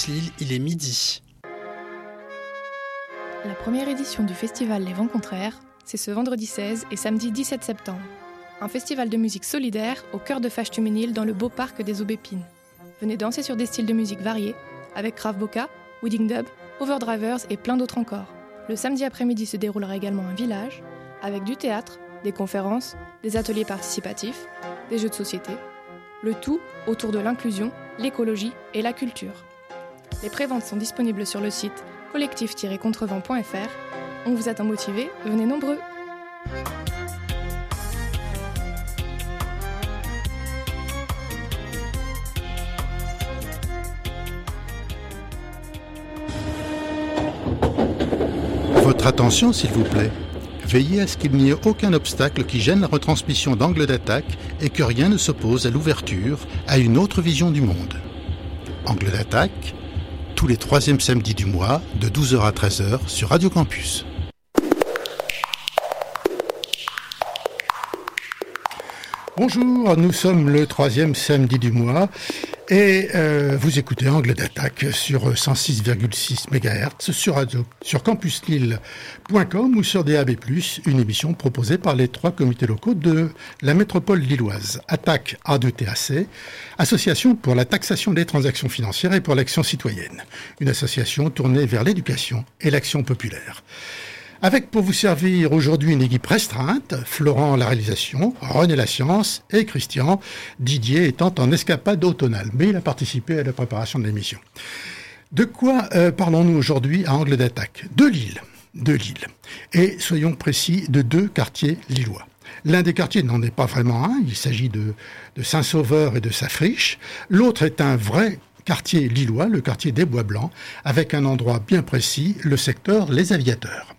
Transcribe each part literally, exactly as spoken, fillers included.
Lille, il est midi. La première édition du festival Les Vents Contraires, c'est ce vendredi seize et samedi dix-sept septembre. Un festival de musique solidaire au cœur de Fâche-Tuménil dans le beau parc des Aubépines. Venez danser sur des styles de musique variés, avec Krav Boka, Wedding Dub, Overdrivers et plein d'autres encore. Le samedi après-midi se déroulera également un village, avec du théâtre, des conférences, des ateliers participatifs, des jeux de société. Le tout autour de l'inclusion, l'écologie et la culture. Les préventes sont disponibles sur le site collectif tiret contrevent point f r. On vous attend motivés, venez nombreux. Votre attention, s'il vous plaît. Veillez à ce qu'il n'y ait aucun obstacle qui gêne la retransmission d'Angle d'attaque et que rien ne s'oppose à l'ouverture à une autre vision du monde. Angle d'attaque, tous les troisièmes samedis du mois, de douze heures à treize heures sur Radio Campus. Bonjour, nous sommes le troisième samedi du mois et euh, vous écoutez Angle d'attaque sur cent six virgule six mégahertz sur radio, sur campus lille point com ou sur D A B plus, une émission proposée par les trois comités locaux de la métropole lilloise. Attaque A deux T A C, Association pour la taxation des transactions financières et pour l'action citoyenne, une association tournée vers l'éducation et l'action populaire. Avec pour vous servir aujourd'hui une équipe restreinte, Florent la réalisation, René la science et Christian, Didier étant en escapade automnale, mais il a participé à la préparation de l'émission. De quoi euh, parlons-nous aujourd'hui à Angle d'attaque ? De Lille, de Lille, et soyons précis, de deux quartiers lillois. L'un des quartiers n'en est pas vraiment un, il s'agit de, de Saint-Sauveur et de Saffriche. L'autre est un vrai quartier lillois, le quartier des Bois Blancs, avec un endroit bien précis, le secteur Les Aviateurs.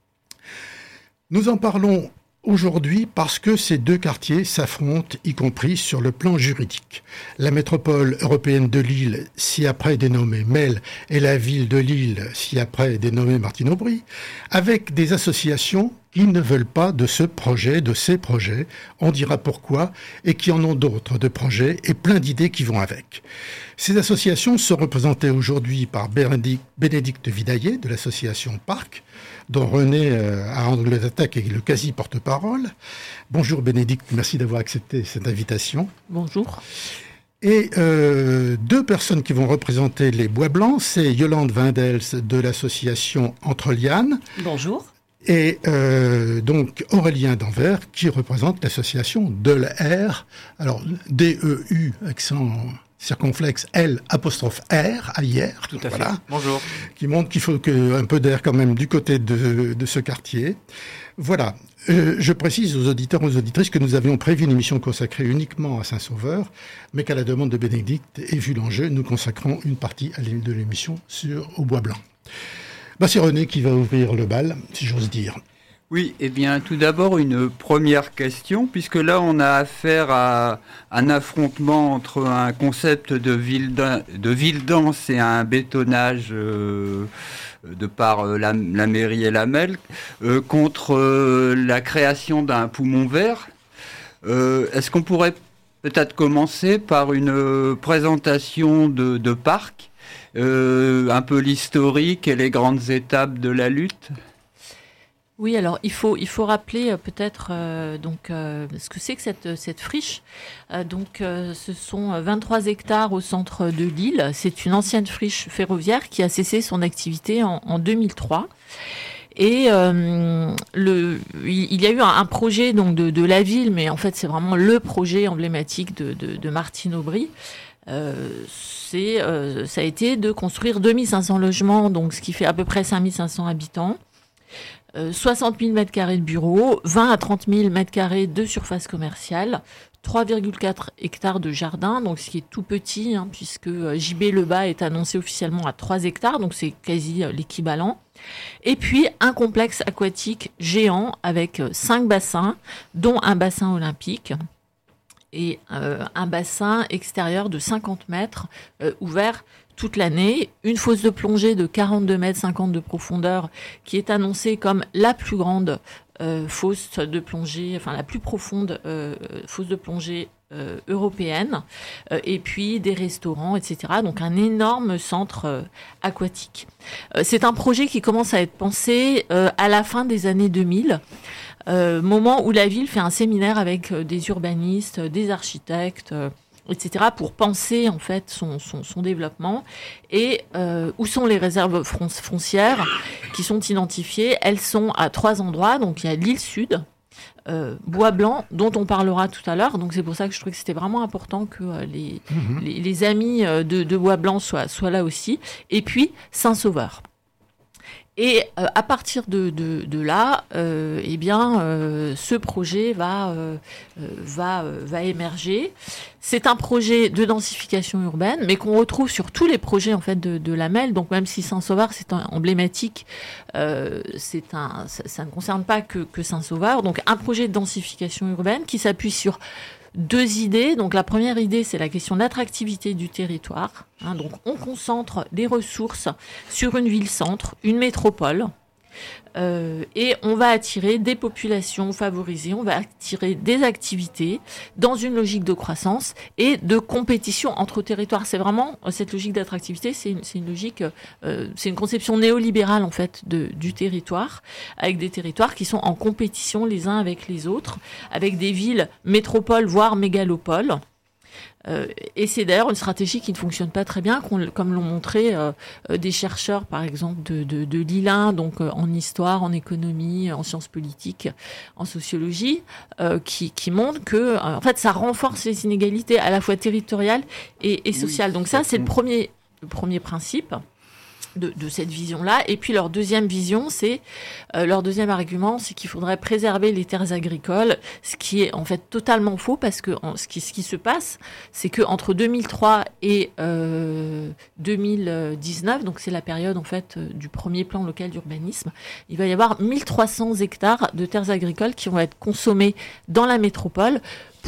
Nous en parlons aujourd'hui parce que ces deux quartiers s'affrontent, y compris sur le plan juridique. La métropole européenne de Lille, ci-après dénommée Melle, et la ville de Lille, ci-après dénommée Martine-Aubry, avec des associations qui ne veulent pas de ce projet, de ces projets, on dira pourquoi, et qui en ont d'autres de projets et plein d'idées qui vont avec. Ces associations sont représentées aujourd'hui par Bénédicte, Bénédicte Vidaillet de l'association Parc, dont René euh, à Angle d'attaque est le quasi-porte-parole. Bonjour Bénédicte, merci d'avoir accepté cette invitation. Bonjour. Et euh, deux personnes qui vont représenter les Bois Blancs, c'est Yolande Windels de l'association Entre Lianes. Bonjour. Et euh, donc Aurélien d'Anvers qui représente l'association De l'Air, alors D E U accent circonflexe L apostrophe R à hier. Tout à voilà, fait. Bonjour. Qui montre qu'il faut que, un peu d'air quand même du côté de, de ce quartier. Voilà. Euh, je précise aux auditeurs et aux auditrices que nous avions prévu une émission consacrée uniquement à Saint-Sauveur, mais qu'à la demande de Bénédicte et vu l'enjeu, nous consacrons une partie de l'émission sur au Bois Blanc. Bah, c'est René qui va ouvrir le bal, si j'ose dire. Oui, eh bien, tout d'abord, une première question, puisque là, on a affaire à un affrontement entre un concept de ville, de ville dense et un bétonnage euh, de par la, la mairie et la Melle, euh, contre euh, la création d'un poumon vert. Euh, est-ce qu'on pourrait peut-être commencer par une euh, présentation de, de parc, euh, un peu l'historique et les grandes étapes de la lutte ? Oui, alors il faut il faut rappeler euh, peut-être euh, donc euh, ce que c'est que cette cette friche. Euh, donc euh, ce sont vingt-trois hectares au centre de Lille. C'est une ancienne friche ferroviaire qui a cessé son activité en, en deux mille trois. Et euh, le il y a eu un, un projet donc de de la ville, mais en fait c'est vraiment le projet emblématique de de, de Martine-Aubry. Euh, c'est euh, ça a été de construire deux mille cinq cents logements, donc ce qui fait à peu près cinq mille cinq cents habitants. soixante mille mètres carrés de bureaux, vingt à trente mille mètres carrés de surface commerciale, trois virgule quatre hectares de jardin, donc ce qui est tout petit, hein, puisque J B Lebas est annoncé officiellement à trois hectares, donc c'est quasi l'équivalent. Et puis un complexe aquatique géant avec cinq bassins, dont un bassin olympique et euh, un bassin extérieur de cinquante mètres euh, ouvert toute l'année, une fosse de plongée de quarante-deux mètres cinquante de profondeur qui est annoncée comme la plus grande euh, fosse de plongée, enfin la plus profonde euh, fosse de plongée euh, européenne, euh, et puis des restaurants, et cetera. Donc un énorme centre euh, aquatique. Euh, c'est un projet qui commence à être pensé euh, à la fin des années deux mille, euh, moment où la ville fait un séminaire avec euh, des urbanistes, des architectes, euh, et cetera, pour penser en fait son, son, son développement. Et euh, où sont les réserves foncières qui sont identifiées? Elles sont à trois endroits. Donc il y a l'île Sud, euh, Bois Blanc, dont on parlera tout à l'heure. Donc c'est pour ça que je trouvais que c'était vraiment important que euh, les, mmh. les, les amis de, de Bois Blanc soient, soient là aussi. Et puis Saint-Sauveur. Et euh, à partir de, de, de là, euh, eh bien, euh, ce projet va, euh, va, euh, va émerger. C'est un projet de densification urbaine, mais qu'on retrouve sur tous les projets en fait de, de l'A M E L. Donc même si Saint-Sauveur c'est un, emblématique, euh, c'est un, ça, ça ne concerne pas que, que Saint-Sauveur. Donc un projet de densification urbaine qui s'appuie sur deux idées. Donc la première idée, c'est la question d'attractivité du territoire. Hein, donc on concentre des ressources sur une ville-centre, une métropole, euh, et on va attirer des populations favorisées, on va attirer des activités dans une logique de croissance et de compétition entre territoires. C'est vraiment cette logique d'attractivité, c'est une, c'est une logique, euh, c'est une conception néolibérale en fait de, du territoire, avec des territoires qui sont en compétition les uns avec les autres, avec des villes métropoles voire mégalopoles. Euh, et c'est d'ailleurs une stratégie qui ne fonctionne pas très bien, comme l'ont montré euh, des chercheurs, par exemple, de, de, de Lille un, donc euh, en histoire, en économie, en sciences politiques, en sociologie, euh, qui, qui montrent que, euh, en fait, ça renforce les inégalités à la fois territoriales et, et sociales. Donc ça, c'est le premier, le premier principe. De, de cette vision-là. Et puis leur deuxième vision, c'est euh, leur deuxième argument, c'est qu'il faudrait préserver les terres agricoles, ce qui est en fait totalement faux parce que en, ce, qui, ce qui se passe, c'est que entre deux mille trois et euh, deux mille dix-neuf, donc c'est la période en fait euh, du premier plan local d'urbanisme, il va y avoir mille trois cents hectares de terres agricoles qui vont être consommés dans la métropole. Pourquoi ?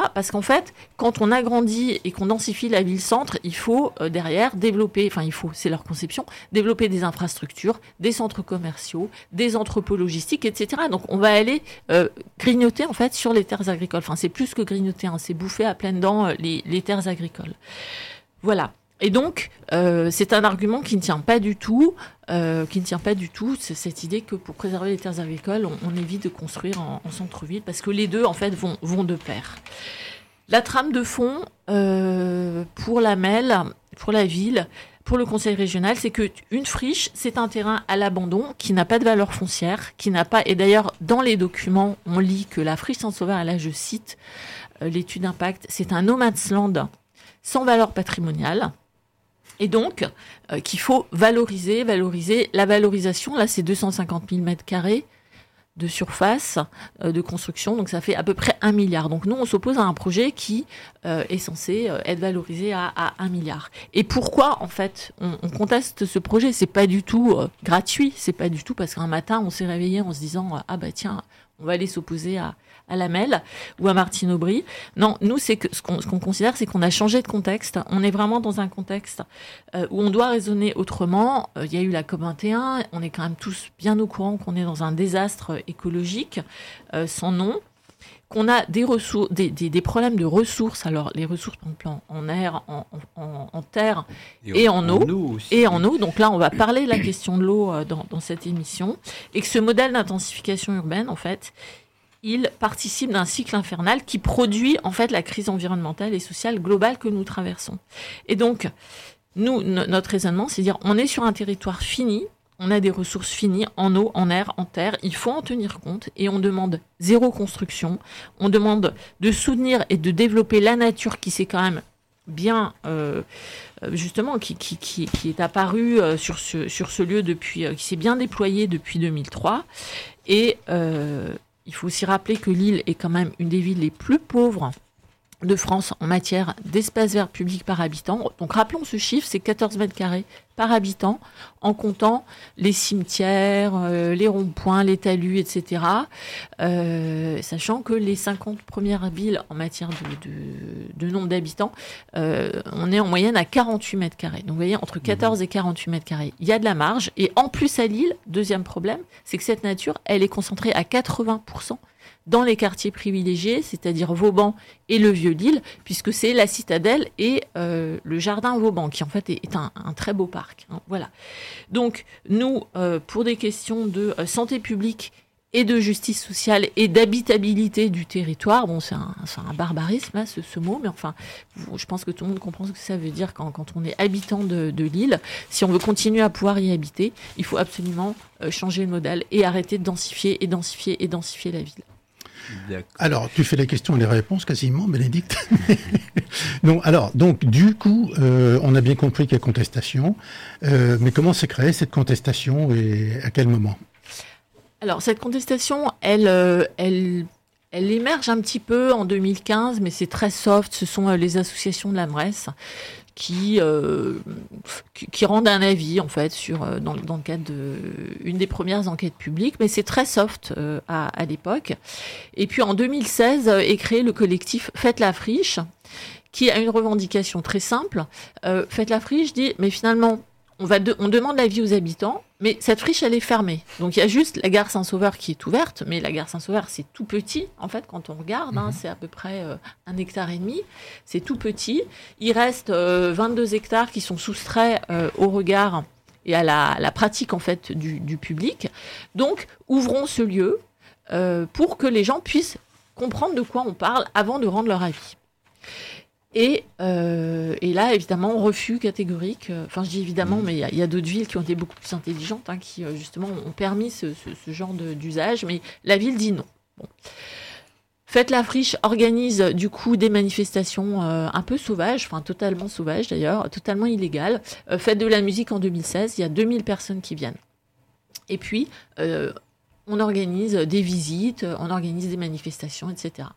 Parce qu'en fait, quand on agrandit et qu'on densifie la ville-centre, il faut euh, derrière développer, enfin il faut, c'est leur conception, développer des infrastructures, des centres commerciaux, des entrepôts logistiques, et cetera. Donc on va aller euh, grignoter en fait sur les terres agricoles. Enfin c'est plus que grignoter, hein, c'est bouffer à pleines dents euh, les, les terres agricoles. Voilà. Et donc, euh, c'est un argument qui ne tient pas du tout, euh, qui ne tient pas du tout, c'est cette idée que pour préserver les terres agricoles, on, on évite de construire en, en centre-ville, parce que les deux, en fait, vont, vont de pair. La trame de fond, euh, pour la M E L, pour la ville, pour le conseil régional, c'est qu'une friche, c'est un terrain à l'abandon qui n'a pas de valeur foncière, qui n'a pas, et d'ailleurs, dans les documents, on lit que la friche Saint-Sauveur, là, je cite euh, l'étude d'impact, c'est un no man's land sans valeur patrimoniale. Et donc, euh, qu'il faut valoriser, valoriser. La valorisation, là, c'est deux cent cinquante mille mètres carrés de surface euh, de construction. Donc, ça fait à peu près un milliard. Donc, nous, on s'oppose à un projet qui euh, est censé euh, être valorisé à, à un milliard. Et pourquoi, en fait, on, on conteste ce projet ? C'est pas du tout euh, gratuit. C'est pas du tout parce qu'un matin, on s'est réveillé en se disant « Ah bah tiens, on va aller s'opposer à... » à la M E L ou à Martine Aubry. Non, nous, c'est que ce qu'on, ce qu'on considère, c'est qu'on a changé de contexte. On est vraiment dans un contexte euh, où on doit raisonner autrement. Il euh, y a eu la COP vingt et un. On est quand même tous bien au courant qu'on est dans un désastre écologique euh, sans nom. Qu'on a des ressources, des, des, des problèmes de ressources. Alors, les ressources, par exemple, en air, en, en, en terre et, et en, en eau. eau et en eau. Donc là, on va parler de la question de l'eau euh, dans, dans cette émission. Et que ce modèle d'intensification urbaine, en fait, il participe d'un cycle infernal qui produit en fait la crise environnementale et sociale globale que nous traversons. Et donc, nous, no- notre raisonnement, c'est de dire on est sur un territoire fini, on a des ressources finies en eau, en air, en terre, il faut en tenir compte et on demande zéro construction, on demande de soutenir et de développer la nature qui s'est quand même bien, euh, justement, qui, qui, qui, qui est apparue euh, sur, ce, sur ce lieu depuis, euh, qui s'est bien déployée depuis deux mille trois et euh, il faut aussi rappeler que Lille est quand même une des villes les plus pauvres de France en matière d'espace vert public par habitant. Donc rappelons ce chiffre, c'est quatorze mètres carrés par habitant, en comptant les cimetières, euh, les ronds-points, les talus, et cetera. Euh, sachant que les cinquante premières villes en matière de, de, de nombre d'habitants, euh, on est en moyenne à quarante-huit mètres carrés. Donc vous voyez, entre quatorze et quarante-huit mètres carrés, il y a de la marge. Et en plus à Lille, deuxième problème, c'est que cette nature, elle est concentrée à quatre-vingts pour cent dans les quartiers privilégiés, c'est-à-dire Vauban et le Vieux-Lille, puisque c'est la Citadelle et euh, le Jardin Vauban, qui en fait est, est un, un très beau parc. Hein, voilà. Donc nous, euh, pour des questions de euh, santé publique et de justice sociale et d'habitabilité du territoire, bon, c'est un, c'est un barbarisme, là, ce, ce mot, mais enfin, je pense que tout le monde comprend ce que ça veut dire quand, quand on est habitant de, de l'île. Si on veut continuer à pouvoir y habiter, il faut absolument euh, changer le modèle et arrêter de densifier et densifier et densifier la ville. D'accord. Alors, tu fais les questions et les réponses quasiment, Bénédicte. Non, alors, donc, du coup, euh, on a bien compris qu'il y a contestation, euh, mais comment s'est créée cette contestation et à quel moment ? Alors, cette contestation, elle, euh, elle, elle émerge un petit peu en deux mille quinze, mais c'est très soft. Ce sont euh, les associations de la Mresse qui, euh, qui, qui rendent un avis, en fait, sur, euh, dans, dans le cadre d'une des premières enquêtes publiques, mais c'est très soft euh, à, à l'époque. Et puis, en deux mille seize, euh, est créé le collectif Faites la friche, qui a une revendication très simple. Euh, Faites la friche dit, mais finalement, On, va de, on demande l'avis aux habitants, mais cette friche, elle est fermée. Donc, il y a juste la gare Saint-Sauveur qui est ouverte, mais la gare Saint-Sauveur, c'est tout petit, en fait, quand on regarde. Mmh. Hein, c'est à peu près euh, un hectare et demi. C'est tout petit. Il reste euh, vingt-deux hectares qui sont soustraits euh, au regard et à la, à la pratique, en fait, du, du public. Donc, ouvrons ce lieu euh, pour que les gens puissent comprendre de quoi on parle avant de rendre leur avis. Et, euh, et là, évidemment, refus catégorique. Enfin, je dis évidemment, mais il y, y a d'autres villes qui ont été beaucoup plus intelligentes, hein, qui, justement, ont permis ce, ce, ce genre de, d'usage. Mais la ville dit non. Bon. Faites la friche organise, du coup, des manifestations euh, un peu sauvages, enfin, totalement sauvages, d'ailleurs, totalement illégales. Euh, Faites de la musique en deux mille seize, il y a deux mille personnes qui viennent. Et puis, euh, on organise des visites, on organise des manifestations, et cetera.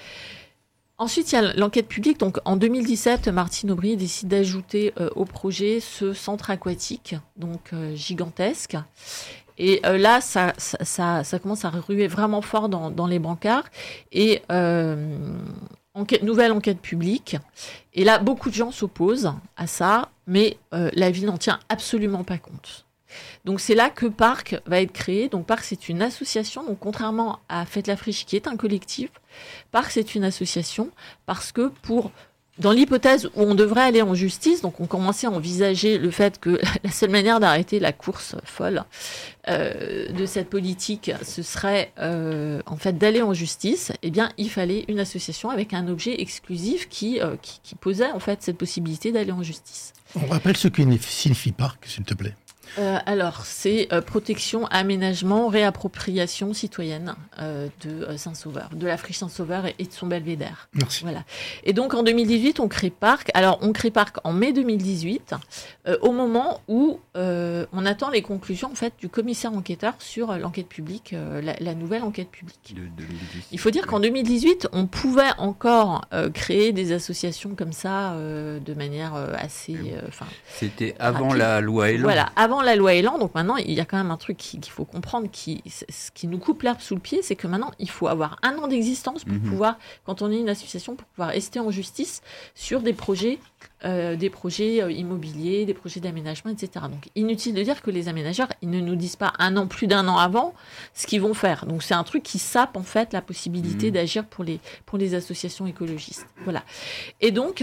Ensuite, il y a l'enquête publique. Donc, en deux mille dix-sept, Martine Aubry décide d'ajouter euh, au projet ce centre aquatique, donc euh, gigantesque. Et euh, là, ça, ça, ça, ça commence à ruer vraiment fort dans, dans les brancards. Et euh, enquête, nouvelle enquête publique. Et là, beaucoup de gens s'opposent à ça, mais euh, la ville n'en tient absolument pas compte. Donc c'est là que Parc va être créé. Donc Parc, c'est une association. Donc contrairement à Faites la friche, qui est un collectif, Parc, c'est une association parce que pour, dans l'hypothèse où on devrait aller en justice, donc on commençait à envisager le fait que la seule manière d'arrêter la course folle euh, de cette politique, ce serait euh, en fait d'aller en justice. Eh bien, il fallait une association avec un objet exclusif qui, euh, qui, qui posait en fait cette possibilité d'aller en justice. On rappelle ce que signifie Parc, s'il te plaît. Euh, alors, c'est euh, protection, aménagement, réappropriation citoyenne euh, de euh, Saint-Sauveur, de la friche Saint-Sauveur et, et de son belvédère. Merci. Voilà. Et donc, en deux mille dix-huit, on crée Parc. Alors, on crée Parc en mai deux mille dix-huit, euh, au moment où euh, on attend les conclusions en fait, du commissaire enquêteur sur euh, l'enquête publique, euh, la, la nouvelle enquête publique. De deux mille dix-huit. Il faut dire qu'en deux mille dix-huit, on pouvait encore euh, créer des associations comme ça euh, de manière euh, assez... Euh, C'était avant rapide. La loi Elan. Voilà, avant la loi Elan. Donc maintenant, il y a quand même un truc qu'il faut comprendre, qui, ce qui nous coupe l'herbe sous le pied, c'est que maintenant, il faut avoir un an d'existence pour mmh. pouvoir, quand on est une association, pour pouvoir rester en justice sur des projets, euh, des projets euh, immobiliers, des projets d'aménagement, et cetera. Donc inutile de dire que les aménageurs, ils ne nous disent pas un an, plus d'un an avant, ce qu'ils vont faire. Donc c'est un truc qui sape en fait la possibilité mmh. d'agir pour les, pour les associations écologistes. Voilà. Et donc,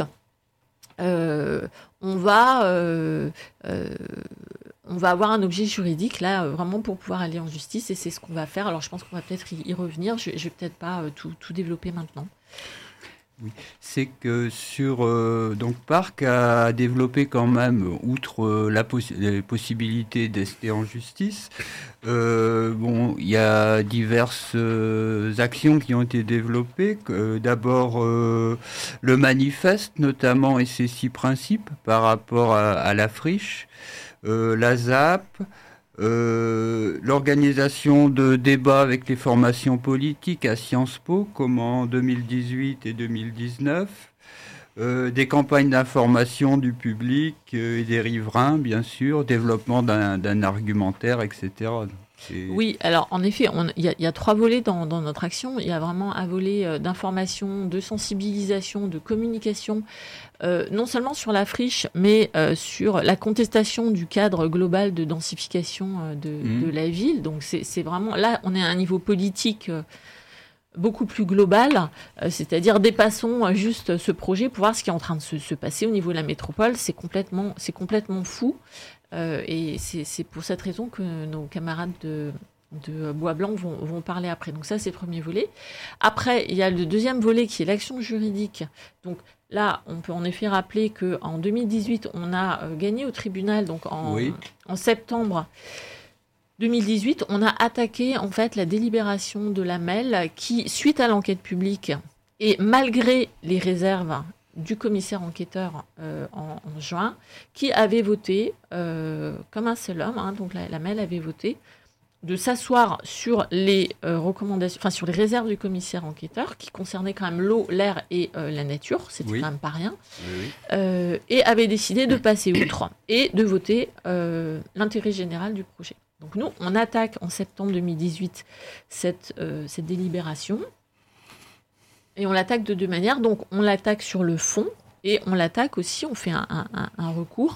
euh, on va... Euh, euh, on va avoir un objet juridique, là, vraiment pour pouvoir aller en justice, et c'est ce qu'on va faire. Alors, je pense qu'on va peut-être y revenir. Je ne vais peut-être pas euh, tout, tout développer maintenant. Oui, c'est que sur... Euh, donc, Parc a développé quand même, outre euh, la poss- les possibilités d'ester en justice, euh, bon, il y a diverses euh, actions qui ont été développées. Euh, d'abord, euh, le manifeste, notamment, et ses six principes par rapport à, à la friche. Euh, la Z A P, euh, l'organisation de débats avec les formations politiques à Sciences Po, comme en deux mille dix-huit et deux mille dix-neuf, euh, des campagnes d'information du public euh, et des riverains, bien sûr, développement d'un, d'un argumentaire, et cetera. Et... Oui, alors en effet, il y, y a trois volets dans, dans notre action. Il y a vraiment un volet euh, d'information, de sensibilisation, de communication, euh, non seulement sur la friche, mais euh, sur la contestation du cadre global de densification euh, de, mmh. de la ville. Donc c'est, c'est vraiment, là, on est à un niveau politique... Euh, beaucoup plus globale, euh, c'est-à-dire dépassons euh, juste ce projet pour voir ce qui est en train de se, se passer au niveau de la métropole. C'est complètement, c'est complètement fou. Euh, et c'est, c'est pour cette raison que nos camarades de, de Bois Blanc vont, vont parler après. Donc ça, c'est le premier volet. Après, il y a le deuxième volet qui est l'action juridique. Donc là, on peut en effet rappeler qu'en deux mille dix-huit, on a euh, gagné au tribunal, donc en, oui. en septembre deux mille dix-huit, on a attaqué en fait la délibération de l'A M E L qui, suite à l'enquête publique, et malgré les réserves du commissaire enquêteur euh, en, en juin, qui avait voté, euh, comme un seul homme, hein, donc la, la M E L avait voté, de s'asseoir sur les euh, recommandations, enfin sur les réserves du commissaire enquêteur, qui concernaient quand même l'eau, l'air et euh, la nature, c'était oui. quand même pas rien, oui, oui. Euh, et avait décidé de passer outre et de voter euh, l'intérêt général du projet. Donc nous, on attaque en septembre deux mille dix-huit cette, euh, cette délibération. Et on l'attaque de deux manières. Donc, on l'attaque sur le fond et on l'attaque aussi, on fait un, un, un recours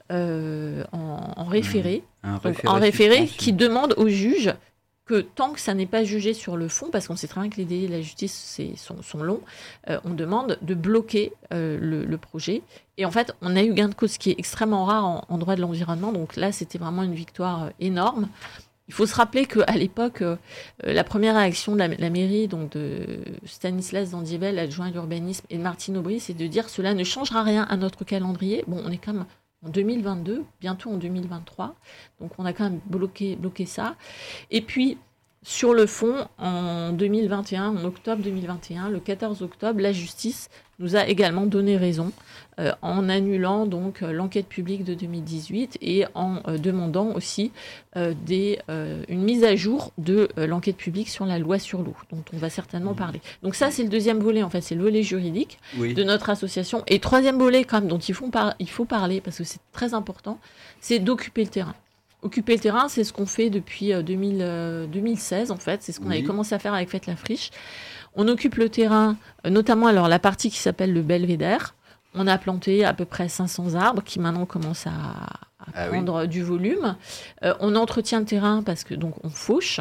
euh, en, en référé, un, un donc, en référé qui demande au juge que tant que ça n'est pas jugé sur le fond, parce qu'on sait très bien que les délais de la justice c'est, sont, sont longs, euh, on demande de bloquer euh, le, le projet. Et en fait, on a eu gain de cause, ce qui est extrêmement rare en, en droit de l'environnement. Donc là, c'était vraiment une victoire euh, énorme. Il faut se rappeler qu'à l'époque, euh, la première réaction de la, la mairie, donc de Stanislas Zandivel, adjoint à l'urbanisme, et de Martine Aubry, c'est de dire « cela ne changera rien à notre calendrier ». Bon, on est quand même en deux mille vingt-deux, bientôt en deux mille vingt-trois, donc on a quand même bloqué, bloqué ça. Et puis, sur le fond, en deux mille vingt et un, en octobre deux mille vingt et un, le quatorze octobre, la justice nous a également donné raison euh, en annulant donc euh, l'enquête publique de deux mille dix-huit et en euh, demandant aussi euh, des, euh, une mise à jour de euh, l'enquête publique sur la loi sur l'eau, dont on va certainement parler. Donc ça, c'est le deuxième volet, en fait, c'est le volet juridique oui. de notre association. Et troisième volet, quand même, dont il faut, par- il faut parler, parce que c'est très important, c'est d'occuper le terrain. Occuper le terrain, c'est ce qu'on fait depuis deux mille, euh, deux mille seize, en fait. C'est ce qu'on oui. avait commencé à faire avec Faites la Friche. On occupe le terrain, euh, notamment alors la partie qui s'appelle le Belvédère. On a planté à peu près cinq cents arbres qui maintenant commencent à, à ah prendre oui. du volume. Euh, on entretient le terrain parce que donc on fauche.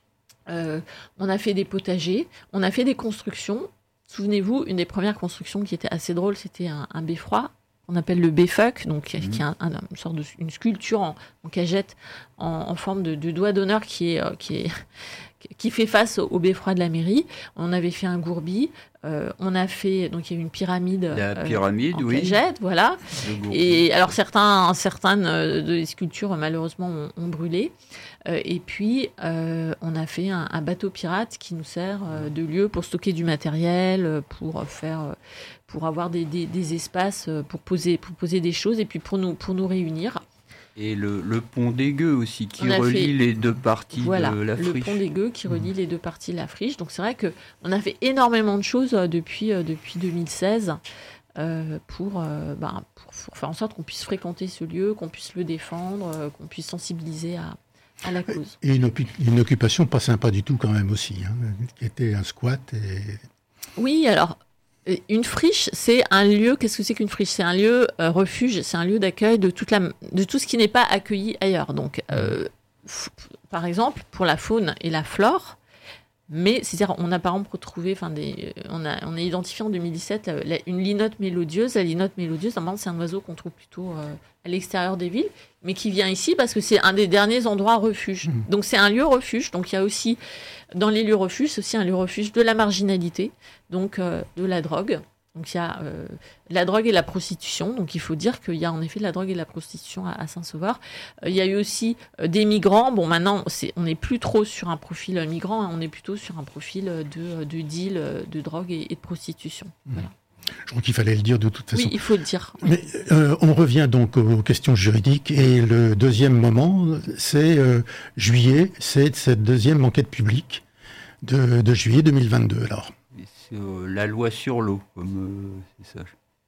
Euh, on a fait des potagers. On a fait des constructions. Souvenez-vous, une des premières constructions qui était assez drôle, c'était un, un beffroi. On appelle le Béfuck, donc mmh. qui est un, un, une sorte de une sculpture en, en cagette en, en forme de, de doigt d'honneur qui est, euh, qui est qui fait face au, au beffroi de la mairie. On avait fait un gourbi, euh, on a fait donc il y a eu une pyramide, la pyramide, euh, en oui. cagette, voilà. Et alors certains, certaines euh, des sculptures malheureusement ont, ont brûlé. Euh, et puis euh, on a fait un, un bateau pirate qui nous sert euh, de lieu pour stocker du matériel, pour faire, euh, pour avoir des, des, des espaces pour poser, pour poser des choses et puis pour nous, pour nous réunir. Et le, le pont des Gueux aussi, qui relie fait, les deux parties voilà, de la friche. Le pont des Gueux qui relie mmh. les deux parties de la friche. Donc c'est vrai qu'on a fait énormément de choses depuis, depuis deux mille seize euh, pour, euh, bah, pour, pour faire en sorte qu'on puisse fréquenter ce lieu, qu'on puisse le défendre, euh, qu'on puisse sensibiliser à, à la cause. Et une, une occupation pas sympa du tout quand même aussi, hein, qui était un squat. Et... Oui, alors... Une friche, c'est un lieu, qu'est-ce que c'est qu'une friche ? C'est un lieu euh, refuge, c'est un lieu d'accueil de, toute la, de tout ce qui n'est pas accueilli ailleurs. Donc, euh, f- par exemple, pour la faune et la flore, mais c'est-à-dire on a par exemple retrouvé, enfin des, on a, on a identifié en deux mille dix-sept la, la, une linotte mélodieuse. La linotte mélodieuse, c'est un oiseau qu'on trouve plutôt euh, à l'extérieur des villes, mais qui vient ici parce que c'est un des derniers endroits refuge. Mmh. Donc c'est un lieu refuge. Donc il y a aussi dans les lieux refuges, c'est aussi un lieu refuge de la marginalité, donc euh, de la drogue. Donc il y a euh, la drogue et la prostitution. Donc il faut dire qu'il y a en effet de la drogue et de la prostitution à, à Saint-Sauveur. Euh, il y a eu aussi euh, des migrants. Bon, maintenant, c'est, on n'est plus trop sur un profil euh, migrant, hein, on est plutôt sur un profil de, de deal, euh, de drogue et, et de prostitution. Mmh. Voilà. Je crois qu'il fallait le dire de toute façon. Oui, il faut le dire. Oui. Mais euh, on revient donc aux questions juridiques et le deuxième moment, c'est euh, juillet, c'est cette deuxième enquête publique de, de juillet deux mille vingt-deux. Alors. C'est euh, la loi sur l'eau, comme euh, c'est ça.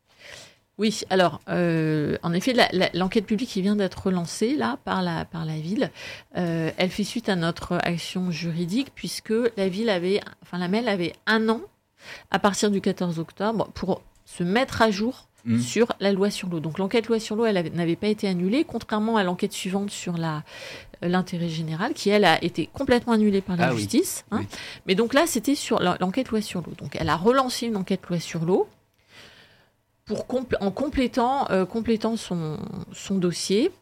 Oui, alors euh, en effet, la, la, l'enquête publique qui vient d'être relancée là par la par la ville, euh, elle fait suite à notre action juridique puisque la ville avait, enfin la M E L avait un an à partir du quatorze octobre pour se mettre à jour mmh. sur la loi sur l'eau. Donc l'enquête loi sur l'eau, elle avait, n'avait pas été annulée, contrairement à l'enquête suivante sur la, euh, l'intérêt général, qui elle a été complètement annulée par la ah, justice. Oui. Hein. Oui. Mais donc là, c'était sur l'enquête loi sur l'eau. Donc elle a relancé une enquête loi sur l'eau pour compl- en complétant, euh, complétant son, son dossier.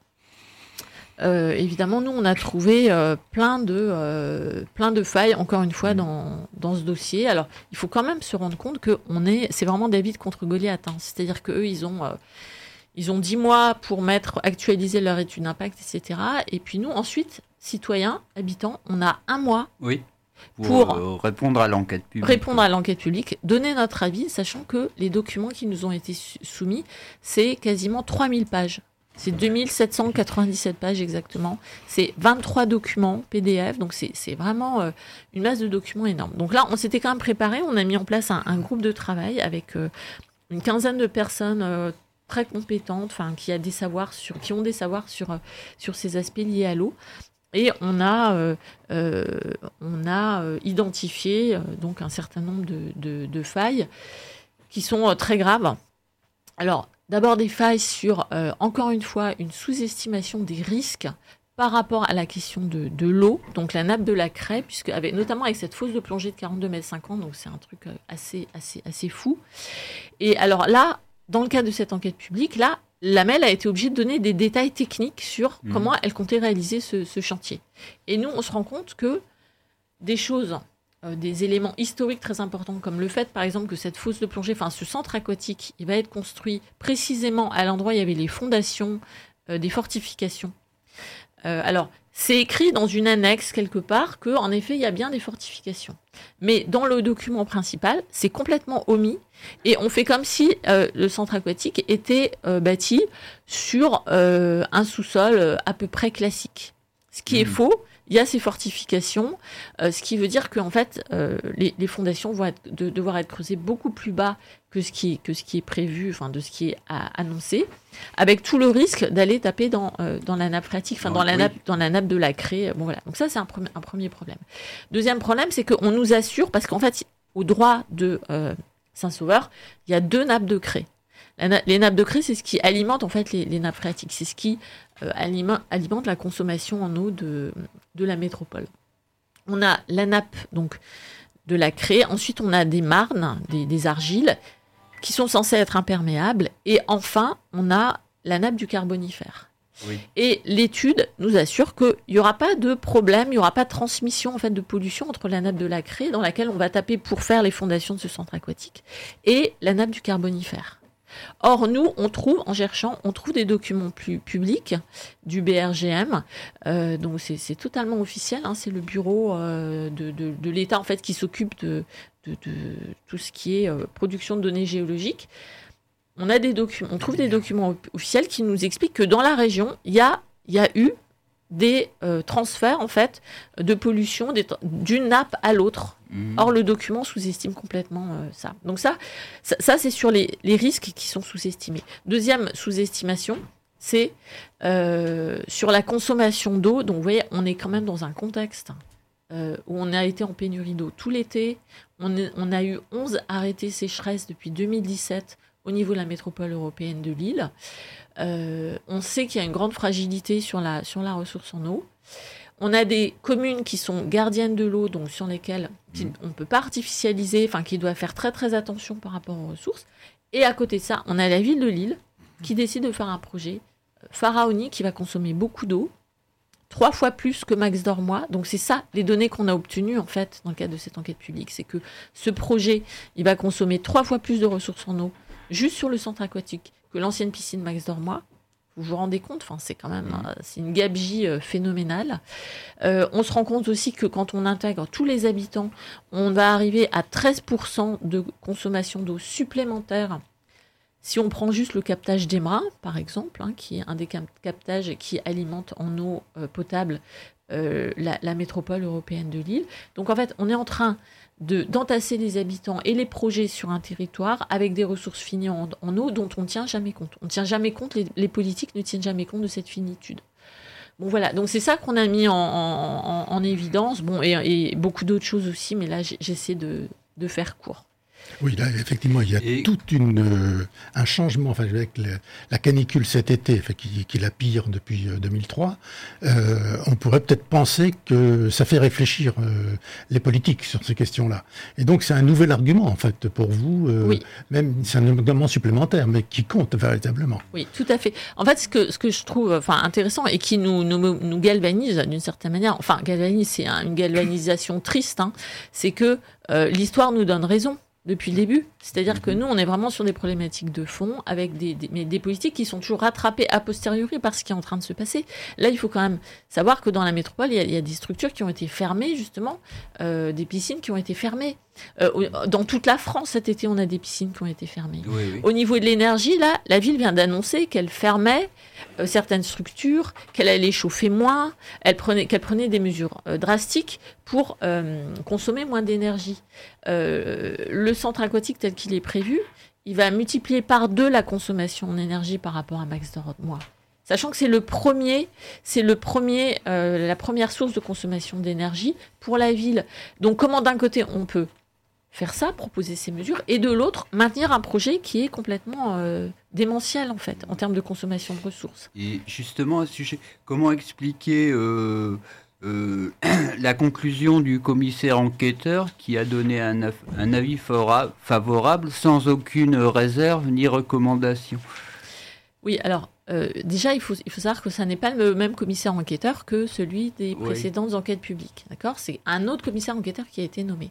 Euh, évidemment, nous, on a trouvé euh, plein, de, euh, plein de failles, encore une fois, dans, dans ce dossier. Alors, il faut quand même se rendre compte que on est, c'est vraiment David contre Goliath. Hein. C'est-à-dire qu'eux, ils ont, euh, ils ont dix mois pour mettre, actualiser leur étude d'impact, et cetera. Et puis nous, ensuite, citoyens, habitants, on a un mois oui, pour, pour euh, répondre à l'enquête publique. Répondre à l'enquête publique, donner notre avis, sachant que les documents qui nous ont été soumis, c'est quasiment trois mille pages. C'est deux mille sept cent quatre-vingt-dix-sept pages exactement. C'est vingt-trois documents P D F, donc c'est, c'est vraiment euh, une masse de documents énorme. Donc là, on s'était quand même préparé, on a mis en place un, un groupe de travail avec euh, une quinzaine de personnes euh, très compétentes, enfin qui a des savoirs sur, qui ont des savoirs sur euh, sur ces aspects liés à l'eau. Et on a euh, euh, on a euh, identifié euh, donc un certain nombre de, de, de failles qui sont euh, très graves. Alors d'abord des failles sur, euh, encore une fois, une sous-estimation des risques par rapport à la question de, de l'eau, donc la nappe de la Craie, puisque avec, notamment avec cette fosse de plongée de quarante-deux mètres cinquante, donc c'est un truc assez, assez, assez fou. Et alors là, dans le cadre de cette enquête publique, là, l'A M E L a été obligée de donner des détails techniques sur mmh. comment elle comptait réaliser ce, ce chantier. Et nous, on se rend compte que des choses... Euh, des éléments historiques très importants, comme le fait, par exemple, que cette fosse de plongée, enfin ce centre aquatique, il va être construit précisément à l'endroit où il y avait les fondations euh, des fortifications. Euh, alors, c'est écrit dans une annexe quelque part que, en effet, il y a bien des fortifications. Mais dans le document principal, c'est complètement omis et on fait comme si euh, le centre aquatique était euh, bâti sur euh, un sous-sol à peu près classique. Ce qui mmh. est faux. Il y a ces fortifications, euh, ce qui veut dire qu'en fait, euh, les, les fondations vont être, de, devoir être creusées beaucoup plus bas que ce qui, que ce qui est prévu, enfin de ce qui est à, annoncé, avec tout le risque d'aller taper dans, euh, dans la nappe phréatique, enfin dans, oui. la nappe, dans la nappe de la Craie. Bon, voilà. Donc ça, c'est un, pre- un premier problème. Deuxième problème, c'est qu'on nous assure, parce qu'en fait, au droit de euh, Saint-Sauveur, il y a deux nappes de craie. Na- les nappes de craie, c'est ce qui alimente en fait les, les nappes phréatiques. C'est ce qui euh, alimente, alimente la consommation en eau de, de la métropole. On a la nappe donc de la craie. Ensuite, on a des marnes, des, des argiles qui sont censées être imperméables. Et enfin, on a la nappe du Carbonifère. Oui. Et l'étude nous assure qu'il n'y aura pas de problème, il n'y aura pas de transmission en fait, de pollution entre la nappe de la craie, dans laquelle on va taper pour faire les fondations de ce centre aquatique, et la nappe du Carbonifère. Or, nous, on trouve, en cherchant, on trouve des documents plus publics du B R G M. Euh, donc, c'est, c'est totalement officiel. Hein, c'est le bureau euh, de, de, de l'État, en fait, qui s'occupe de, de, de tout ce qui est euh, production de données géologiques. On a des documents, on trouve des documents officiels qui nous expliquent que dans la région, il y a, il y a eu des euh, transferts, en fait, de pollution des, d'une nappe à l'autre. Mmh. Or, le document sous-estime complètement euh, ça. Donc ça, ça, ça c'est sur les, les risques qui sont sous-estimés. Deuxième sous-estimation, c'est euh, sur la consommation d'eau. Donc, vous voyez, on est quand même dans un contexte euh, où on a été en pénurie d'eau tout l'été. On, est, on a eu onze arrêtés sécheresse depuis deux mille dix-sept au niveau de la métropole européenne de Lille. Euh, on sait qu'il y a une grande fragilité sur la, sur la ressource en eau. On a des communes qui sont gardiennes de l'eau, donc sur lesquelles on ne peut pas artificialiser, enfin qui doivent faire très très attention par rapport aux ressources. Et à côté de ça, on a la ville de Lille qui décide de faire un projet pharaonique qui va consommer beaucoup d'eau, trois fois plus que Max Dormois. Donc c'est ça, les données qu'on a obtenues en fait dans le cadre de cette enquête publique, c'est que ce projet, il va consommer trois fois plus de ressources en eau juste sur le centre aquatique que l'ancienne piscine Max Dormois. Vous vous rendez compte, enfin, c'est quand même mmh. c'est une gabegie euh, phénoménale. Euh, on se rend compte aussi que quand on intègre tous les habitants, on va arriver à treize pour cent de consommation d'eau supplémentaire. Si on prend juste le captage d'Emra, par exemple, hein, qui est un des cap- captages qui alimente en eau euh, potable euh, la, la métropole européenne de Lille. Donc en fait, on est en train de, d'entasser les habitants et les projets sur un territoire avec des ressources finies en, en eau dont on ne tient jamais compte. On ne tient jamais compte, les, les politiques ne tiennent jamais compte de cette finitude. Bon voilà, donc c'est ça qu'on a mis en, en, en, en évidence, bon, et, et beaucoup d'autres choses aussi, mais là j'essaie de, de faire court. Oui, là, effectivement, il y a Et... tout une, euh, un changement enfin, avec le, la canicule cet été, enfin, qui, qui est la pire depuis euh, deux mille trois. Euh, on pourrait peut-être penser que ça fait réfléchir euh, les politiques sur ces questions-là. Et donc, c'est un nouvel argument, en fait, pour vous. Euh, oui. Même, c'est un argument supplémentaire, mais qui compte véritablement. Oui, tout à fait. En fait, ce que, ce que je trouve enfin, intéressant et qui nous, nous, nous galvanise d'une certaine manière, enfin, galvanise, c'est un, une galvanisation triste, hein, c'est que euh, l'histoire nous donne raison depuis le début. C'est-à-dire que nous, on est vraiment sur des problématiques de fond, avec des, des, mais des politiques qui sont toujours rattrapées a posteriori par ce qui est en train de se passer. Là, il faut quand même savoir que dans la métropole, il y a, il y a des structures qui ont été fermées, justement, euh, des piscines qui ont été fermées. Euh, dans toute la France, cet été, on a des piscines qui ont été fermées. Oui, oui. Au niveau de l'énergie, là, la ville vient d'annoncer qu'elle fermait euh, certaines structures, qu'elle allait chauffer moins, elle prenait, qu'elle prenait des mesures euh, drastiques pour euh, consommer moins d'énergie. Euh, le centre aquatique tel qu'il est prévu, il va multiplier par deux la consommation en énergie par rapport à Max de Rothmois. Sachant que c'est le premier, c'est le premier, euh, la première source de consommation d'énergie pour la ville. Donc, comment d'un côté on peut faire ça, proposer ces mesures, et de l'autre maintenir un projet qui est complètement euh, démentiel en fait en termes de consommation de ressources. Et justement à ce sujet, comment expliquer euh, euh, la conclusion du commissaire enquêteur qui a donné un, af- un avis fora- favorable sans aucune réserve ni recommandation? Oui, alors euh, déjà il faut, il faut savoir que ça n'est pas le même commissaire enquêteur que celui des Oui. précédentes enquêtes publiques, d'accord ? C'est un autre commissaire enquêteur qui a été nommé.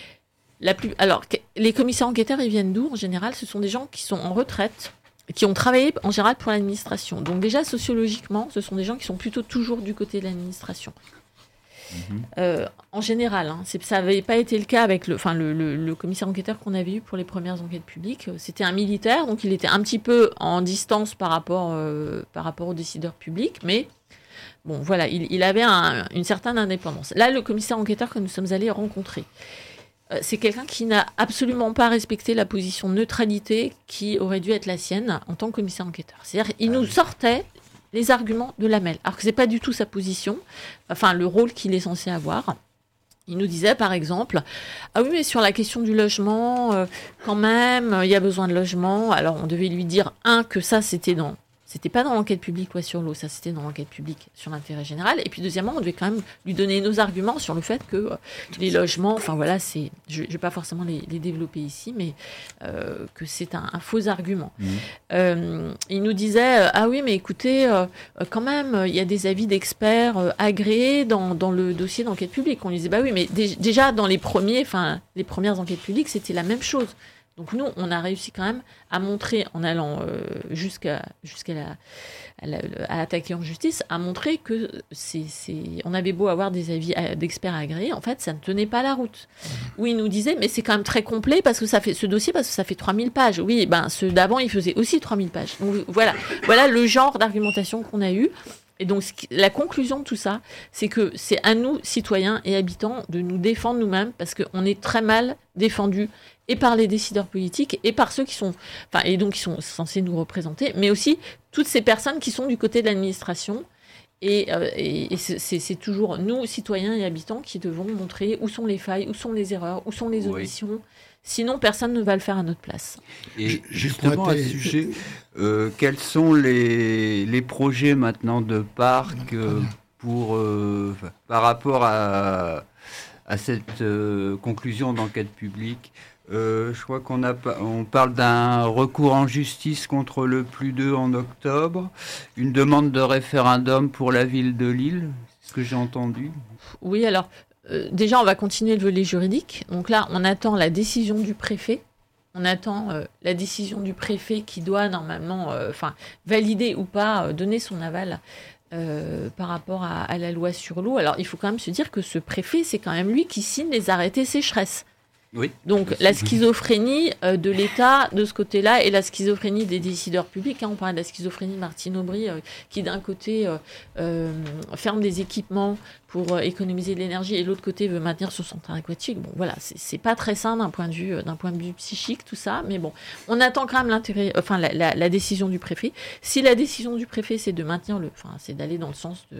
La plus, alors, les commissaires enquêteurs, ils viennent d'où en général ? Ce sont des gens qui sont en retraite, qui ont travaillé en général pour l'administration. Donc déjà, sociologiquement, ce sont des gens qui sont plutôt toujours du côté de l'administration. Mmh. Euh, en général, hein, c'est, ça n'avait pas été le cas avec le, enfin, le, le, le commissaire enquêteur qu'on avait eu pour les premières enquêtes publiques. C'était un militaire, donc il était un petit peu en distance par rapport, euh, par rapport aux décideurs publics, mais bon, voilà, il, il avait un, une certaine indépendance. Là, le commissaire enquêteur que nous sommes allés rencontrer, c'est quelqu'un qui n'a absolument pas respecté la position de neutralité qui aurait dû être la sienne en tant que commissaire enquêteur. C'est-à-dire qu'il nous sortait les arguments de Lamel, alors que ce n'est pas du tout sa position, enfin le rôle qu'il est censé avoir. Il nous disait par exemple, ah oui mais sur la question du logement, euh, quand même, il y a besoin de logement. Alors on devait lui dire, un, que ça c'était dans... C'était pas dans l'enquête publique Loi sur l'eau, ça c'était dans l'enquête publique sur l'intérêt général. Et puis deuxièmement, on devait quand même lui donner nos arguments sur le fait que euh, les logements, enfin voilà, c'est, je ne vais pas forcément les, les développer ici, mais euh, que c'est un, un faux argument. Mmh. Euh, il nous disait, euh, ah oui, mais écoutez, euh, quand même, il y a des avis d'experts euh, agréés dans, dans le dossier d'enquête publique. On lui disait, bah oui, mais dé- déjà dans les premiers, enfin les premières enquêtes publiques, c'était la même chose. Donc nous, on a réussi quand même à montrer, en allant euh, jusqu'à, jusqu'à la, à, la, à attaquer en justice, à montrer que c'est, c'est, on avait beau avoir des avis d'experts agréés, en fait, ça ne tenait pas la route. Où ils nous disaient, mais c'est quand même très complet parce que ça fait ce dossier parce que ça fait trois mille pages. Oui, ben ceux d'avant, ils faisaient aussi trois mille pages. Donc voilà, voilà le genre d'argumentation qu'on a eu. Et donc, la conclusion de tout ça, c'est que c'est à nous, citoyens et habitants, de nous défendre nous-mêmes parce qu'on est très mal défendus et par les décideurs politiques et par ceux qui sont, enfin, et donc qui sont censés nous représenter, mais aussi toutes ces personnes qui sont du côté de l'administration. Et, euh, et, et c'est, c'est, c'est toujours nous, citoyens et habitants, qui devons montrer où sont les failles, où sont les erreurs, où sont les omissions. Oui. Sinon, personne ne va le faire à notre place. Et justement, à ce sujet, euh, quels sont les, les projets maintenant de parc euh, pour, euh, par rapport à, à cette euh, conclusion d'enquête publique ? Euh, je crois qu'on a, on parle d'un recours en justice contre le plus deux en octobre, une demande de référendum pour la ville de Lille, c'est ce que j'ai entendu. Oui, alors... Euh, déjà, on va continuer le volet juridique. Donc là, on attend la décision du préfet. On attend euh, la décision du préfet qui doit normalement euh, valider ou pas, euh, donner son aval euh, par rapport à, à la loi sur l'eau. Alors, il faut quand même se dire que ce préfet, c'est quand même lui qui signe les arrêtés sécheresse. Oui. Donc la schizophrénie euh, de l'État de ce côté-là et la schizophrénie des décideurs publics. Hein, on parlait de la schizophrénie de Martine Aubry euh, qui d'un côté euh, euh, ferme des équipements pour euh, économiser de l'énergie et de l'autre côté veut maintenir son centre aquatique. Bon voilà, c'est, c'est pas très sain d'un point de vue, euh, d'un point de vue psychique tout ça, mais bon, on attend quand même l'intérêt, enfin la, la, la décision du préfet. Si la décision du préfet c'est de maintenir le, enfin c'est d'aller dans le sens de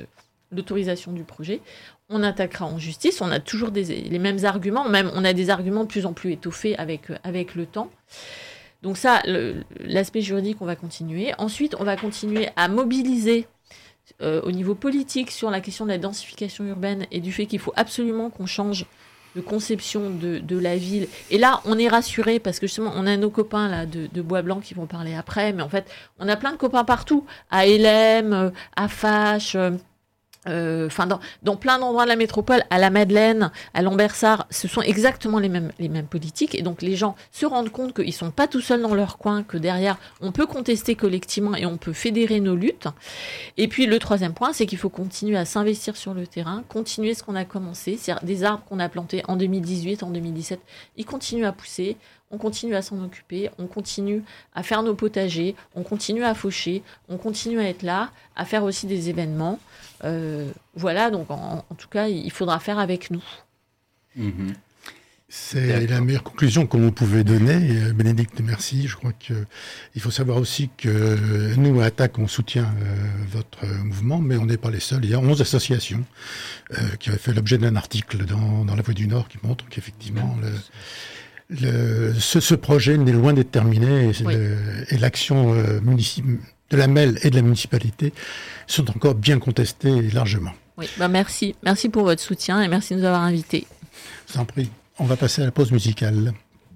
l'autorisation du projet, on attaquera en justice. On a toujours des, les mêmes arguments, même on a des arguments de plus en plus étoffés avec, avec le temps. Donc ça, le, l'aspect juridique, on va continuer. Ensuite, on va continuer à mobiliser euh, au niveau politique sur la question de la densification urbaine et du fait qu'il faut absolument qu'on change de conception de, de la ville. Et là, on est rassuré parce que justement, on a nos copains là, de, de Bois Blanc qui vont parler après, mais en fait, on a plein de copains partout, à Hélène, à Fache, enfin euh, dans, dans plein d'endroits de la métropole, à la Madeleine, à Lambersart, ce sont exactement les mêmes, les mêmes politiques. Et donc, les gens se rendent compte qu'ils ne sont pas tout seuls dans leur coin, que derrière, on peut contester collectivement et on peut fédérer nos luttes. Et puis, le troisième point, c'est qu'il faut continuer à s'investir sur le terrain, continuer ce qu'on a commencé. C'est-à-dire des arbres qu'on a plantés en deux mille dix-huit, en deux mille dix-sept, ils continuent à pousser. On continue à s'en occuper, on continue à faire nos potagers, on continue à faucher, on continue à être là, à faire aussi des événements. Euh, voilà, donc en, en tout cas, il faudra faire avec nous. Mmh. C'est D'accord. la meilleure conclusion que vous pouvez donner, Bénédicte, merci. Je crois qu'il faut savoir aussi que nous, à Attaque, on soutient euh, votre mouvement, mais on n'est pas les seuls. Il y a onze associations euh, qui avaient fait l'objet d'un article dans, dans La Voix du Nord qui montre qu'effectivement... Le, Le, ce, ce projet n'est loin d'être terminé et, oui. le, et l'action euh, municip- de la M E L et de la municipalité sont encore bien contestées largement. Oui, bah merci. Merci pour votre soutien et merci de nous avoir invités. Je vous en prie. On va passer à la pause musicale.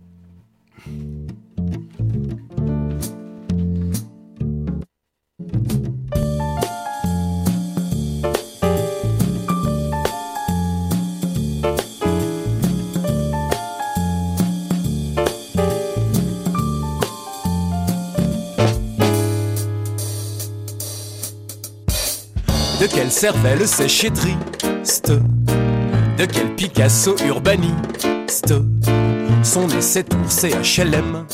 De quelle cervelle séchée triste, de quel Picasso urbaniste, son essai tour C H L M.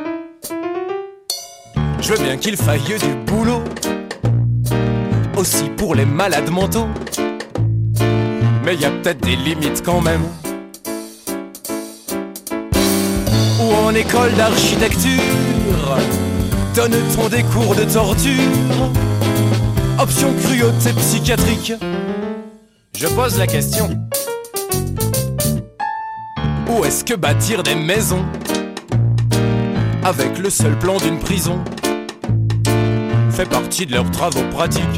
Je veux bien qu'il faille du boulot, aussi pour les malades mentaux, mais y a peut-être des limites quand même. Ou en école d'architecture, donne-t-on des cours de torture? Option cruauté psychiatrique. Je pose la question. Où est-ce que bâtir des maisons avec le seul plan d'une prison fait partie de leurs travaux pratiques?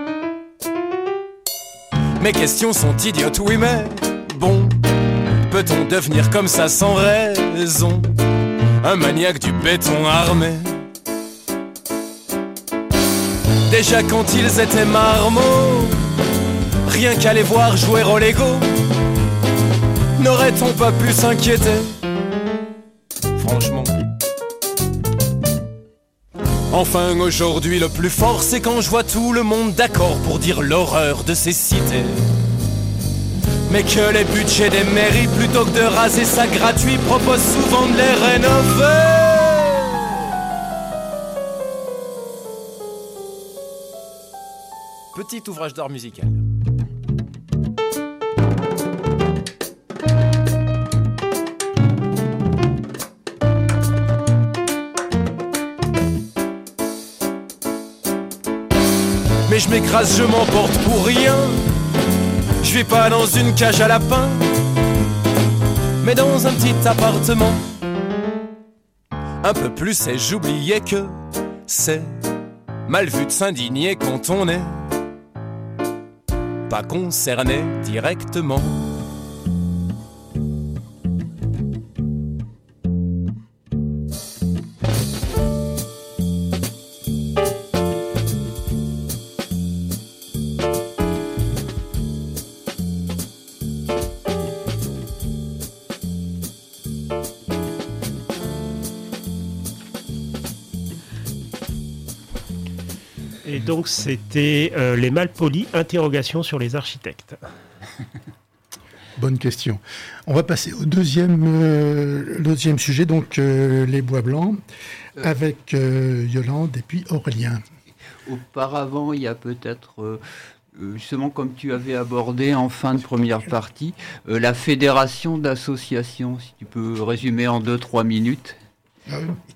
Mes questions sont idiotes, oui, mais bon, peut-on devenir comme ça sans raison, un maniaque du béton armé? Déjà quand ils étaient marmots, rien qu'à les voir jouer au Lego, n'aurait-on pas pu s'inquiéter? Franchement. Enfin aujourd'hui le plus fort, c'est quand je vois tout le monde d'accord pour dire l'horreur de ces cités. Mais que les budgets des mairies, plutôt que de raser ça gratuit, proposent souvent de les rénover. Petit ouvrage d'art musical. Mais je m'écrase, je m'emporte pour rien. Je vais pas dans une cage à lapins, mais dans un petit appartement. Un peu plus et j'oubliais que c'est mal vu de s'indigner quand on est pas concerné directement. Et donc, c'était euh, les malpolis, interrogation sur les architectes. Bonne question. On va passer au deuxième, euh, deuxième sujet, donc euh, les Bois Blancs, avec euh, Yolande et puis Aurélien. Auparavant, il y a peut-être, euh, justement comme tu avais abordé en fin de première partie, euh, la fédération d'associations, si tu peux résumer en deux, trois minutes. Ah oui.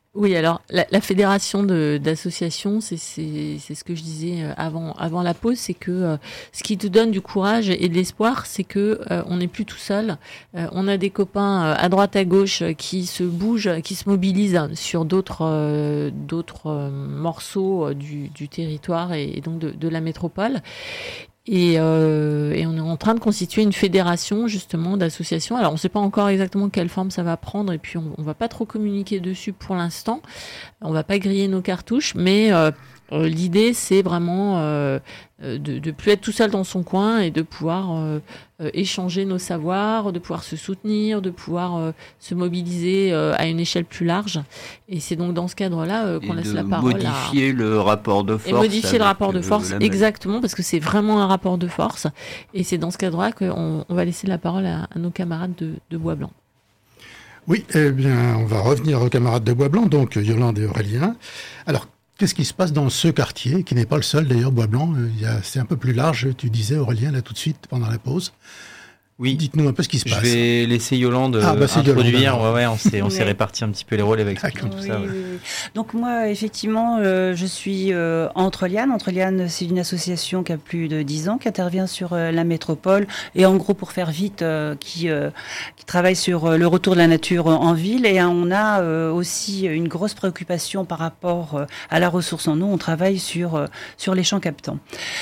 Oui, alors la, la fédération de, d'associations, c'est, c'est, c'est ce que je disais avant, avant la pause, c'est que euh, ce qui te donne du courage et de l'espoir, c'est que euh, on n'est plus tout seul. Euh, on a des copains euh, à droite à gauche qui se bougent, qui se mobilisent sur d'autres, euh, d'autres euh, morceaux du, du territoire et, et donc de, de la métropole. Et, euh, et on est en train de constituer une fédération justement d'associations. Alors on ne sait pas encore exactement quelle forme ça va prendre et puis on ne va pas trop communiquer dessus pour l'instant. On ne va pas griller nos cartouches, mais euh, euh, l'idée c'est vraiment euh, de ne plus être tout seul dans son coin et de pouvoir euh, euh, échanger nos savoirs, de pouvoir se soutenir, de pouvoir euh, se mobiliser euh, à une échelle plus large. Et c'est donc dans ce cadre-là euh, qu'on et laisse de la parole à... modifier le rapport de force. Et modifier le rapport de euh, force, exactement, parce que c'est vraiment un rapport de force. Et c'est dans ce cadre-là qu'on on va laisser la parole à, à nos camarades de, de Bois Blanc. Oui, eh bien, on va revenir aux camarades de Bois Blanc, donc Yolande et Aurélien. Alors, qu'est-ce qui se passe dans ce quartier, qui n'est pas le seul d'ailleurs, Bois Blanc, il y a, c'est un peu plus large, tu disais Aurélien, là tout de suite, pendant la pause. Oui. Dites-nous un peu ce qui se Je passe. Je vais laisser Yolande ah, bah, introduire. Yolande, ouais, ouais, on s'est, on s'est réparti un petit peu les rôles avec ah, tout oui, ça. Ouais. Oui, oui. Donc moi, effectivement, euh, je suis euh, Entreliane. Entreliane, c'est une association qui a plus de dix ans, qui intervient sur euh, la métropole et en gros, pour faire vite, euh, qui, euh, qui travaille sur euh, le retour de la nature en ville. Et hein, on a euh, aussi une grosse préoccupation par rapport euh, à la ressource en eau. On travaille sur, euh, sur les champs captants.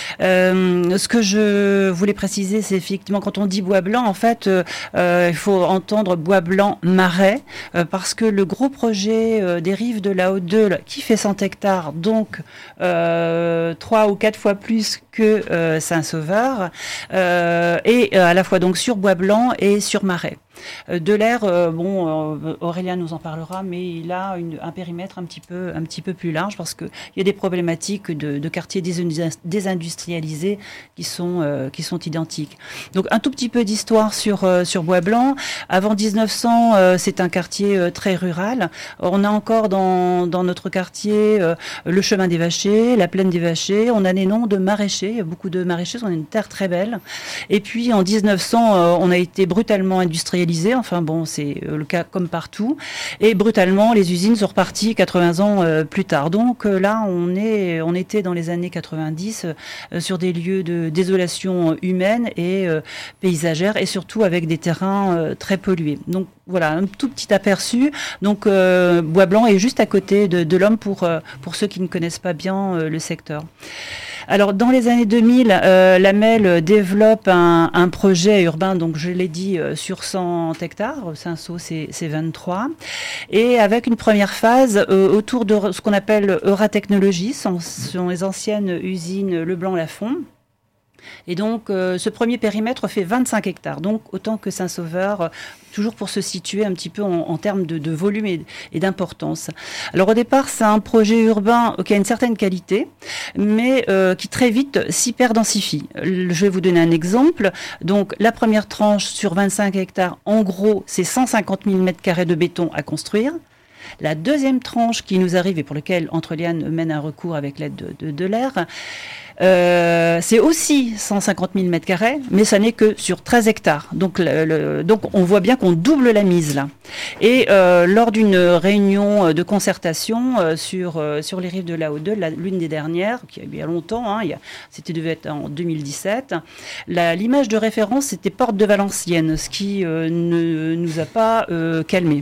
Euh, ce que je voulais préciser, c'est effectivement quand on dit Bois Blanc, en fait, euh, Euh, il faut entendre Bois Blanc Marais, euh, parce que le gros projet euh, des rives de la Haute-Deule, qui fait cent hectares, donc euh, trois ou quatre fois plus que euh, Saint-Sauveur, euh, et euh, à la fois donc sur Bois Blanc et sur Marais. De l'air, euh, bon, euh, Aurélien nous en parlera, mais il a une, un périmètre un petit peu, un petit peu plus large parce qu'il y a des problématiques de, de quartiers désindustrialisés qui sont, euh, qui sont identiques. Donc un tout petit peu d'histoire sur, euh, sur Bois Blanc. Avant dix-neuf cents, euh, c'est un quartier euh, très rural. On a encore dans, dans notre quartier euh, le chemin des Vachers, la plaine des Vachers. On a des noms de maraîchers, il y a beaucoup de maraîchers, on a une terre très belle. Et puis en dix-neuf cents, euh, on a été brutalement industrialisé. Enfin bon, c'est le cas comme partout. Et brutalement, les usines sont reparties quatre-vingts ans euh, plus tard. Donc euh, là, on est, on était dans les années quatre-vingt-dix euh, sur des lieux de désolation humaine et euh, paysagère, et surtout avec des terrains euh, très pollués. Donc voilà, un tout petit aperçu. Donc euh, Bois Blanc est juste à côté de, de l'Homme pour, euh, pour ceux qui ne connaissent pas bien euh, le secteur. Alors, dans les années deux mille, euh, l'A M E L développe un, un projet urbain, donc je l'ai dit, euh, sur cent hectares. Saint-Saulve, c'est, c'est vingt-trois. Et avec une première phase euh, autour de ce qu'on appelle Euratechnologie, ce sont, sont les anciennes usines Leblanc-Lafont. Et donc, euh, ce premier périmètre fait vingt-cinq hectares, donc autant que Saint-Sauveur, euh, toujours pour se situer un petit peu en, en termes de, de volume et, et d'importance. Alors au départ, c'est un projet urbain qui a une certaine qualité, mais euh, qui très vite s'hyperdensifie. Je vais vous donner un exemple. Donc, la première tranche sur vingt-cinq hectares, en gros, c'est cent cinquante mille mètres carrés de béton à construire. La deuxième tranche qui nous arrive et pour laquelle Entreliane mène un recours avec l'aide de, de, de l'air, euh, c'est aussi cent cinquante mille mètres carrés, mais ça n'est que sur treize hectares. Donc, le, le, donc on voit bien qu'on double la mise là. Et euh, lors d'une réunion de concertation euh, sur, euh, sur les rives de la Haute-Deule, l'une des dernières, qui a eu il y a longtemps, hein, il y a, c'était devait être en deux mille dix-sept, la, l'image de référence c'était Porte de Valenciennes, ce qui euh, ne nous a pas euh, calmés.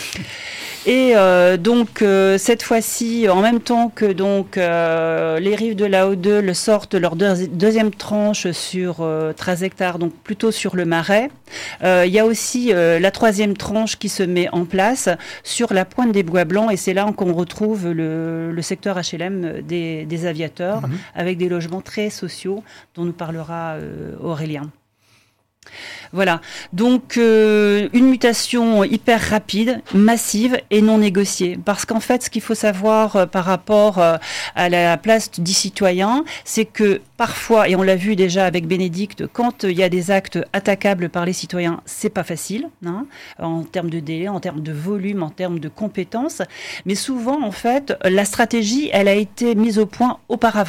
Et euh, donc euh, cette fois-ci, en même temps que donc euh, les rives de la Haute-Deule sortent leur deux, deuxième tranche sur euh, treize hectares, donc plutôt sur le Marais, euh, il y a aussi euh, la troisième tranche qui se met en place sur la pointe des Bois Blancs, et c'est là qu'on retrouve le, le secteur H L M des, des aviateurs, mmh. avec des logements très sociaux dont nous parlera euh, Aurélien. Voilà, donc euh, une mutation hyper rapide, massive et non négociée. Parce qu'en fait, ce qu'il faut savoir euh, par rapport euh, à la place des citoyens, c'est que parfois, et on l'a vu déjà avec Bénédicte, quand il y a des actes attaquables par les citoyens, c'est pas facile, hein, en termes de délai, en termes de volume, en termes de compétences. Mais souvent, en fait, la stratégie, elle a été mise au point auparavant.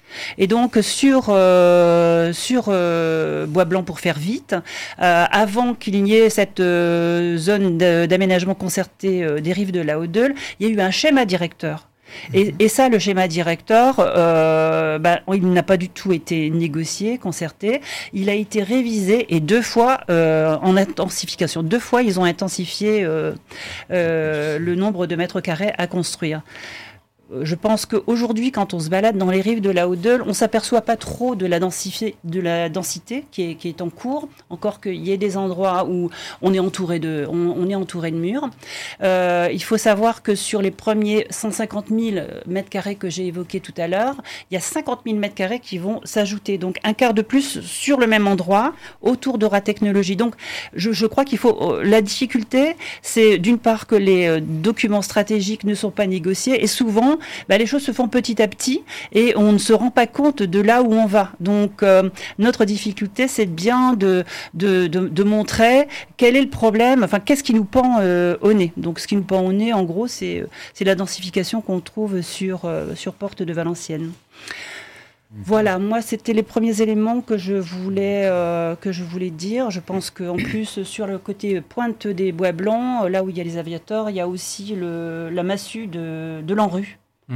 Et donc sur euh, sur euh, Bois Blanc pour faire vite, euh, avant qu'il n'y ait cette euh, zone d'aménagement concerté euh, des rives de la Haute-Deule, il y a eu un schéma directeur. Et, et ça, le schéma directeur, euh, bah, il n'a pas du tout été négocié, concerté. Il a été révisé et deux fois euh, en intensification. Deux fois, ils ont intensifié euh, euh, le nombre de mètres carrés à construire. Je pense qu'aujourd'hui, quand on se balade dans les rives de la Haute-Deule, on ne s'aperçoit pas trop de la, densité, de la densité qui est, qui est en cours, encore qu'il y ait des endroits où on est entouré de, on, on est entouré de murs. Euh, il faut savoir que sur les premiers cent cinquante mille mètres carrés que j'ai évoqués tout à l'heure, il y a cinquante mille mètres carrés qui vont s'ajouter. Donc un quart de plus sur le même endroit, autour de Ratechnologie. Donc je, je crois qu'il faut... La difficulté, c'est d'une part que les documents stratégiques ne sont pas négociés et souvent, bah, les choses se font petit à petit et on ne se rend pas compte de là où on va. Donc euh, notre difficulté, c'est bien de, de, de, de montrer quel est le problème, enfin qu'est-ce qui nous pend euh, au nez. Donc ce qui nous pend au nez, en gros, c'est, c'est la densification qu'on trouve sur, euh, sur Porte de Valenciennes. Voilà, moi c'était les premiers éléments que je voulais euh, que je voulais dire. Je pense qu'en plus sur le côté pointe des Bois Blancs, là où il y a les aviateurs, il y a aussi le, la massue de, de l'Enrue, mmh.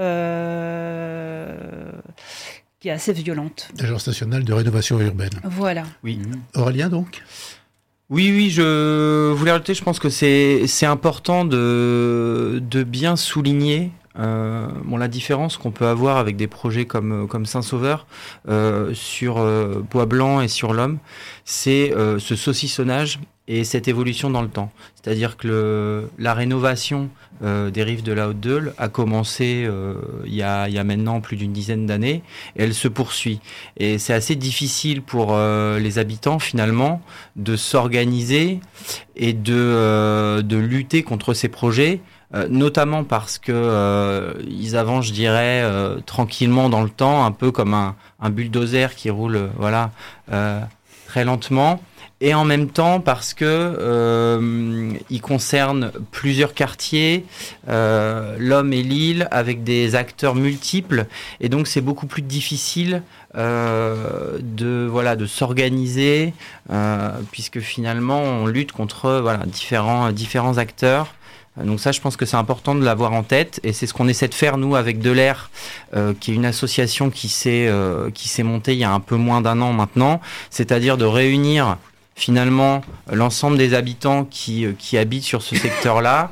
euh, qui est assez violente. Agence nationale de rénovation urbaine. Voilà. Oui. Aurélien donc. Oui, oui, je voulais rajouter, je pense que c'est, c'est important de, de bien souligner Euh, bon, la différence qu'on peut avoir avec des projets comme, comme Saint-Sauveur euh, sur euh, Bois Blanc et sur l'Homme, c'est euh, ce saucissonnage et cette évolution dans le temps. C'est-à-dire que le, la rénovation euh, des rives de la Haute-Deule a commencé euh, il y a, il y a maintenant plus d'une dizaine d'années et elle se poursuit. Et c'est assez difficile pour euh, les habitants finalement de s'organiser et de, euh, de lutter contre ces projets. Euh, notamment parce que euh, ils avancent, je dirais, euh, tranquillement dans le temps, un peu comme un, un bulldozer qui roule, euh, voilà, euh, très lentement. Et en même temps parce que euh, il concerne plusieurs quartiers, euh, l'Homme et l'Île, avec des acteurs multiples, et donc c'est beaucoup plus difficile euh, de voilà de s'organiser, euh, puisque finalement on lutte contre voilà différents différents acteurs. Donc ça, je pense que c'est important de l'avoir en tête, et c'est ce qu'on essaie de faire nous avec Delair, euh, qui est une association qui s'est euh, qui s'est montée il y a un peu moins d'un an maintenant, c'est-à-dire de réunir finalement l'ensemble des habitants qui qui habitent sur ce secteur-là,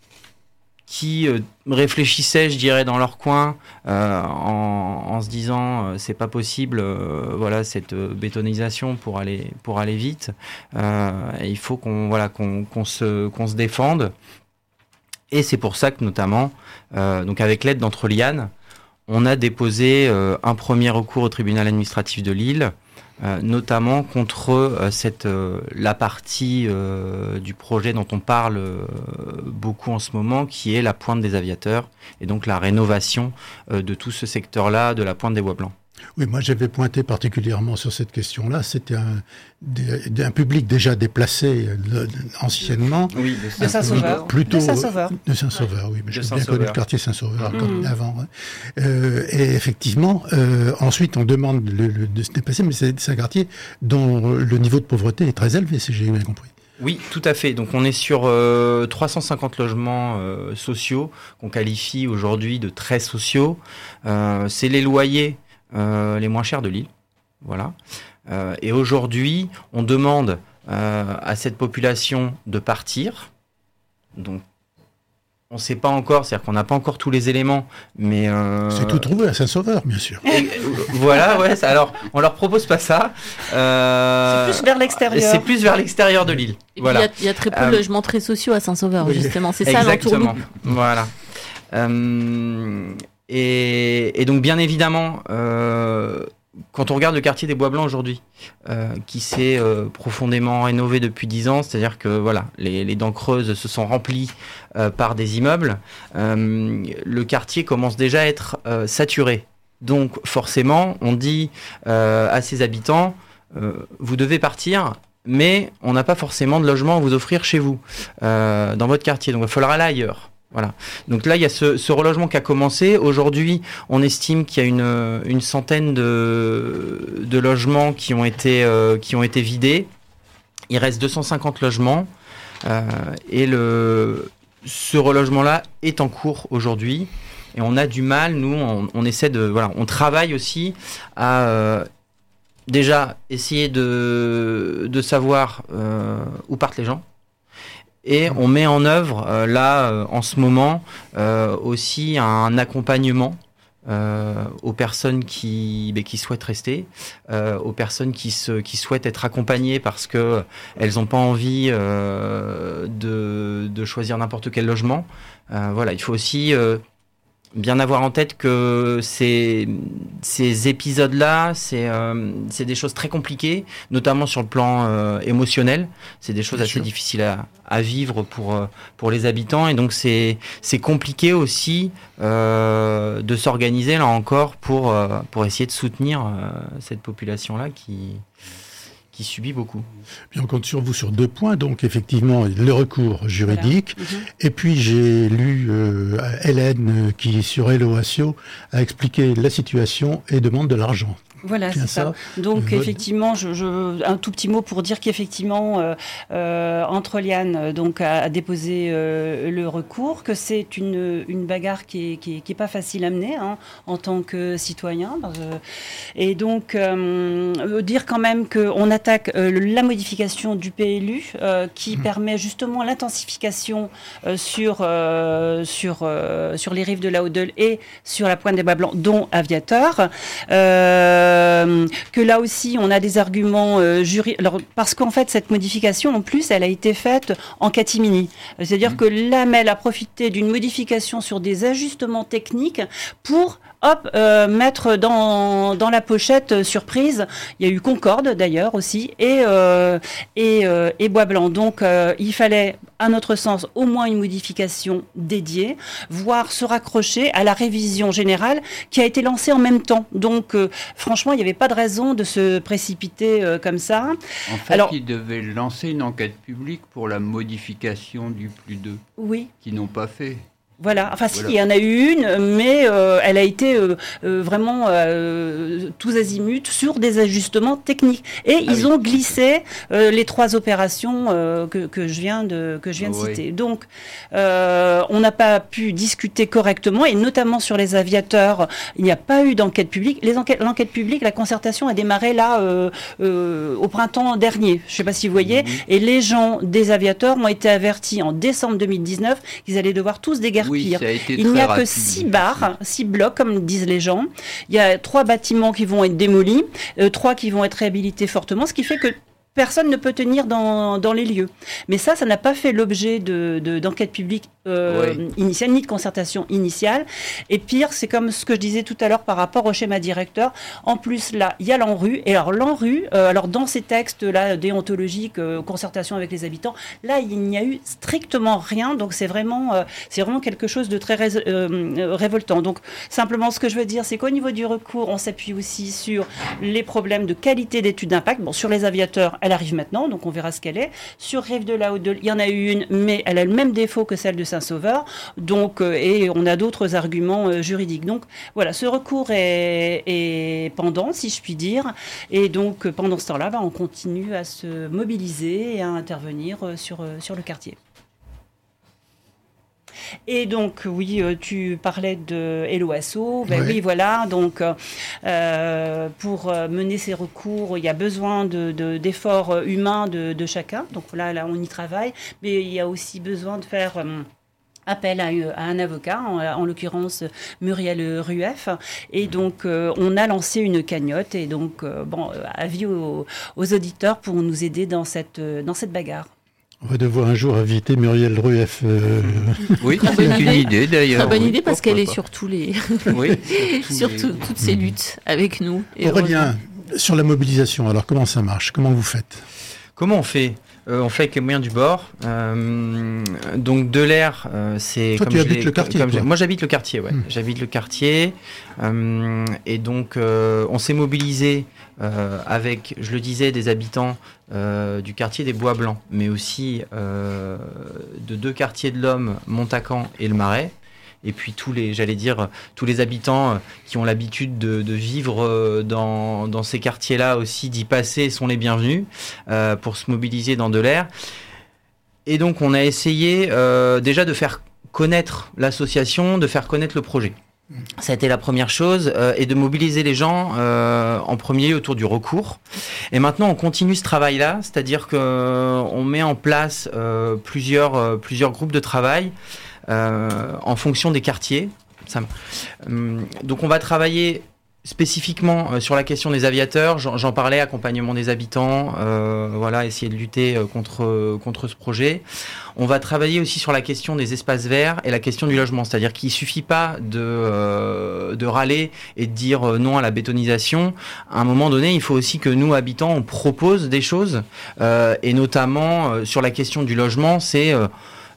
qui euh, réfléchissaient, je dirais, dans leur coin, euh, en, en se disant euh, c'est pas possible, euh, voilà cette euh, bétonisation pour aller pour aller vite. Euh, il faut qu'on voilà qu'on qu'on se qu'on se défende. Et c'est pour ça que notamment, euh, donc avec l'aide d'Entreliane, on a déposé euh, un premier recours au tribunal administratif de Lille, euh, notamment contre euh, cette euh, la partie euh, du projet dont on parle euh, beaucoup en ce moment, qui est la pointe des aviateurs, et donc la rénovation euh, de tout ce secteur-là, de la pointe des Bois Blancs. Oui, moi j'avais pointé particulièrement sur cette question-là. C'était un, des, un public déjà déplacé euh, anciennement. Oui, de Saint-Sauveur. Plutôt, de Saint-Sauveur. De Saint-Sauveur, oui. Mais j'ai bien connu le quartier Saint-Sauveur mmh. avant. Hein. Euh, et effectivement, euh, ensuite on demande le, le, de se dépasser, mais c'est, c'est un quartier dont le niveau de pauvreté est très élevé, si j'ai bien compris. Oui, tout à fait. Donc on est sur euh, trois cent cinquante logements euh, sociaux qu'on qualifie aujourd'hui de très sociaux. Euh, c'est les loyers Euh, les moins chers de l'île, voilà. Euh, et aujourd'hui, on demande euh, à cette population de partir. Donc, on ne sait pas encore, c'est-à-dire qu'on n'a pas encore tous les éléments, mais euh... c'est tout trouvé à Saint-Sauveur, bien sûr. Et, voilà, ouais. Ça, alors, on leur propose pas ça. Euh... C'est plus vers l'extérieur. C'est plus vers l'extérieur de l'île. Et voilà. Il y, y a très peu de euh... logements très sociaux à Saint-Sauveur, oui. Justement. C'est ça l'entourloupe. Exactement. Voilà. Euh... Et, et donc, bien évidemment, euh, quand on regarde le quartier des Bois Blancs aujourd'hui, euh, qui s'est euh, profondément rénové depuis dix ans, c'est-à-dire que voilà, les, les dents creuses se sont remplies euh, par des immeubles, euh, le quartier commence déjà à être euh, saturé. Donc, forcément, on dit euh, à ses habitants, euh, vous devez partir, mais on n'a pas forcément de logement à vous offrir chez vous, euh, dans votre quartier. Donc, il va falloir aller ailleurs. Voilà. Donc là, il y a ce, ce relogement qui a commencé. Aujourd'hui, on estime qu'il y a une, une centaine de, de logements qui ont été, euh, qui ont été vidés. Il reste deux cent cinquante logements. Euh, et le, ce relogement-là est en cours aujourd'hui. Et on a du mal, nous, on, on essaie de... Voilà, on travaille aussi à... Euh, déjà, essayer de, de savoir euh, où partent les gens. Et on met en œuvre, euh, là, euh, en ce moment, euh, aussi un accompagnement euh, aux personnes qui, bah, qui souhaitent rester, euh, aux personnes qui, se, qui souhaitent être accompagnées parce qu'elles n'ont pas envie euh, de, de choisir n'importe quel logement. Euh, voilà, il faut aussi... Euh, bien avoir en tête que ces, ces épisodes-là, c'est, euh, c'est des choses très compliquées, notamment sur le plan euh, émotionnel. C'est des choses bien assez sûr. difficiles à, à vivre pour, euh, pour les habitants. Et donc, c'est, c'est compliqué aussi euh, de s'organiser, là encore, pour, euh, pour essayer de soutenir euh, cette population-là qui... qui subit beaucoup. Puis on compte sur vous sur deux points, donc effectivement le recours juridique, voilà. mm-hmm. Et puis j'ai lu euh, Hélène qui sur Hello Assio a expliqué la situation et demande de l'argent. Voilà, c'est ça. ça. Donc, euh, effectivement, je, je, un tout petit mot pour dire qu'effectivement, euh, euh, Entreliane donc, a, a déposé euh, le recours, que c'est une, une bagarre qui n'est qui est, qui est pas facile à mener hein, en tant que citoyen. Euh, et donc, euh, dire quand même qu'on attaque euh, la modification du P L U euh, qui mmh. permet justement l'intensification euh, sur, euh, sur, euh, sur les rives de la Haute-Deule et sur la pointe des Bois Blancs, dont Aviateur. Euh, Euh, que là aussi, on a des arguments euh, juridiques. Alors, parce qu'en fait, cette modification, en plus, elle a été faite en catimini. C'est-à-dire mmh. que l'A M E L a profité d'une modification sur des ajustements techniques pour... hop, euh, mettre dans, dans la pochette euh, surprise. Il y a eu Concorde d'ailleurs aussi et, euh, et, euh, et Bois Blanc. Donc euh, il fallait, à notre sens, au moins une modification dédiée, voire se raccrocher à la révision générale qui a été lancée en même temps. Donc euh, franchement, il n'y avait pas de raison de se précipiter euh, comme ça. En fait, Alors, ils devaient lancer une enquête publique pour la modification du plus deux. Oui. Qu'ils n'ont pas fait. Voilà, enfin voilà. si, il y en a eu une, mais euh, elle a été euh, euh, vraiment euh, tous azimuts sur des ajustements techniques. Et ah ils oui. ont glissé euh, les trois opérations euh, que, que je viens de, que je viens de oui. citer. Donc, euh, on n'a pas pu discuter correctement, et notamment sur les aviateurs, il n'y a pas eu d'enquête publique. Les enquêtes, l'enquête publique, la concertation a démarré là euh, euh, au printemps dernier, je ne sais pas si vous voyez, oui. et les gens des aviateurs ont été avertis en décembre deux mille dix-neuf qu'ils allaient devoir tous déguerpir. Oui, ça a été il n'y a rapide. que six bars, six blocs, comme disent les gens. Il y a trois bâtiments qui vont être démolis, euh, trois qui vont être réhabilités fortement, ce qui fait que personne ne peut tenir dans, dans les lieux. Mais ça, ça n'a pas fait l'objet de, de, d'enquête publique euh, oui. initiale, ni de concertation initiale. Et pire, c'est comme ce que je disais tout à l'heure par rapport au schéma directeur. En plus, là, il y a l'ANRU. Et alors, l'ANRU, euh, alors dans ces textes-là, déontologiques, euh, concertation avec les habitants, là, il n'y a eu strictement rien. Donc, c'est vraiment, euh, c'est vraiment quelque chose de très ré- euh, révoltant. Donc, simplement, ce que je veux dire, c'est qu'au niveau du recours, on s'appuie aussi sur les problèmes de qualité d'études d'impact. Bon, sur les aviateurs, elle arrive maintenant, donc on verra ce qu'elle est. Sur Rive de la Haute-Deule, il y en a eu une, mais elle a le même défaut que celle de Saint-Sauveur. Donc, euh, et on a d'autres arguments euh, juridiques. Donc, voilà, ce recours est, est pendant, si je puis dire. Et donc, euh, pendant ce temps-là, bah, on continue à se mobiliser et à intervenir euh, sur, euh, sur le quartier. Et donc, oui, tu parlais de Hello Asso. Ben oui. oui, voilà. Donc, euh, pour mener ces recours, il y a besoin de, de, d'efforts humains de, de chacun. Donc là, là, on y travaille. Mais il y a aussi besoin de faire... Euh, appel à, à un avocat, en, en l'occurrence Muriel Rueff. Et donc, euh, on a lancé une cagnotte. Et donc, euh, bon, avis aux, aux auditeurs pour nous aider dans cette, dans cette bagarre. On va devoir un jour inviter Muriel Rueff. Euh... Oui, c'est une idée, idée d'ailleurs. Très bonne oui, idée parce qu'elle pas. est sur tous les, oui, sur les... tout, toutes ces luttes avec nous. Et Aurélien, sur la mobilisation, alors comment ça marche ? Comment vous faites ? Comment on fait euh, On fait avec les moyens du bord. Euh, donc de l'air, euh, c'est... Toi, comme tu je habites l'ai- le quartier, comme toi. j'ai- Moi, j'habite le quartier, ouais. Hmm. J'habite le quartier. Euh, et donc, euh, on s'est mobilisé euh, avec, je le disais, des habitants euh, du quartier des Bois Blancs, mais aussi euh, de deux quartiers de l'Homme, Montacan et le Marais. Et puis tous les, j'allais dire, tous les habitants euh, qui ont l'habitude de, de vivre euh, dans, dans ces quartiers-là aussi, d'y passer, sont les bienvenus euh, pour se mobiliser dans de l'air. Et donc on a essayé euh, déjà de faire connaître l'association, de faire connaître le projet. Ça a été la première chose, euh, et de mobiliser les gens euh, en premier autour du recours. Et maintenant, on continue ce travail-là, c'est-à-dire qu'on met en place euh, plusieurs, euh, plusieurs groupes de travail euh, en fonction des quartiers. Ça, euh, donc, on va travailler spécifiquement euh, sur la question des aviateurs. J'en, j'en parlais, accompagnement des habitants, euh, voilà, essayer de lutter euh, contre, contre ce projet. On va travailler aussi sur la question des espaces verts et la question du logement. C'est-à-dire qu'il ne suffit pas de, euh, de râler et de dire euh, non à la bétonisation. À un moment donné, il faut aussi que nous, habitants, on propose des choses. Euh, et notamment, euh, sur la question du logement, c'est... Euh,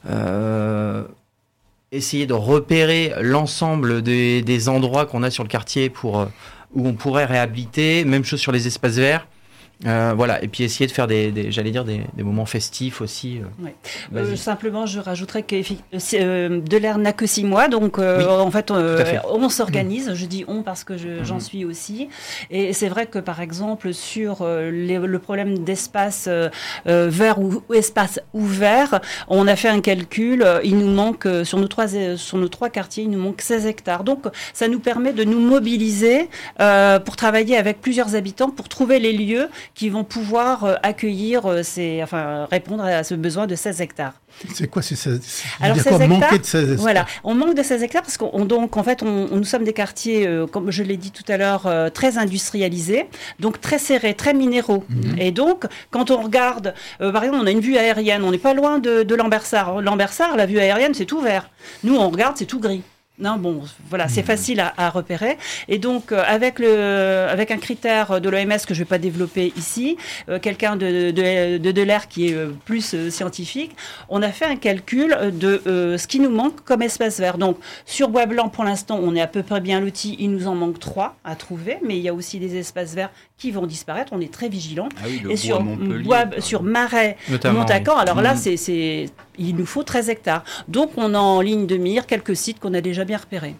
euh, essayer de repérer l'ensemble des, des endroits qu'on a sur le quartier pour, euh, où on pourrait réhabiliter. Même chose sur les espaces verts. Euh, voilà, et puis essayer de faire des, des j'allais dire des, des moments festifs aussi. Euh. Ouais. Euh, simplement, je rajouterais que euh, de l'air n'a que six mois, donc euh, Oui, en fait, euh, fait. on s'organise. Mmh. Je dis on parce que je, mmh. j'en suis aussi. Et c'est vrai que par exemple sur euh, les, le problème d'espace euh, euh, vert ou, ou espace ouvert, on a fait un calcul. Euh, il nous manque euh, sur nos trois euh, sur nos trois quartiers, il nous manque seize hectares. Donc, ça nous permet de nous mobiliser euh, pour travailler avec plusieurs habitants pour trouver les lieux qui vont pouvoir euh, accueillir, euh, ces, enfin, répondre à ce besoin de seize hectares. C'est quoi ces seize Alors, seize hectares, manquer de seize hectares. Voilà, on manque de seize hectares parce qu'on donc en fait on, on, nous sommes des quartiers, euh, comme je l'ai dit tout à l'heure, euh, très industrialisés, donc très serrés, très minéraux. Mmh. Et donc quand on regarde, euh, par exemple, on a une vue aérienne, on n'est pas loin de, de Lambersart. Lambersart, la vue aérienne, c'est tout vert. Nous, on regarde, c'est tout gris. Non, bon, voilà, c'est facile à, à repérer. Et donc, euh, avec le, avec un critère de l'O M S que je vais pas développer ici, euh, quelqu'un de de, de de l'air qui est euh, plus euh, scientifique, on a fait un calcul de euh, ce qui nous manque comme espace vert. Donc, sur Bois Blanc, pour l'instant, on est à peu près bien loti. Il nous en manque trois à trouver, mais il y a aussi des espaces verts qui vont disparaître. On est très vigilants. Ah oui, et sur Bois, sur Marais, Notamment, Montacan, oui. alors là, mmh. c'est c'est il nous faut treize hectares. Donc, on a en ligne de mire quelques sites qu'on a déjà bien repérés.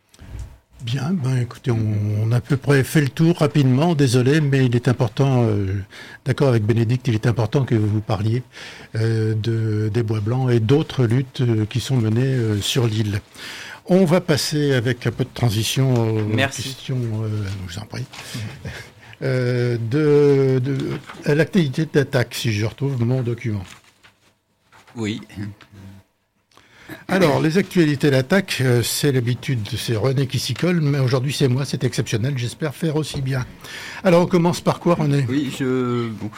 Bien, ben écoutez, on, on a à peu près fait le tour rapidement, désolé, mais il est important, euh, d'accord avec Bénédicte, il est important que vous parliez euh, de, des Bois Blancs et d'autres luttes euh, qui sont menées euh, sur l'île. On va passer avec un peu de transition aux Merci. questions, euh, je vous en prie, euh, de, de, à l'activité d'attaque, si je retrouve mon document. Oui. Alors, les actualités d'attaque, euh, c'est l'habitude, c'est René qui s'y colle, mais aujourd'hui c'est moi, c'est exceptionnel, j'espère faire aussi bien. Alors, on commence par quoi, René ? Oui, je, bon,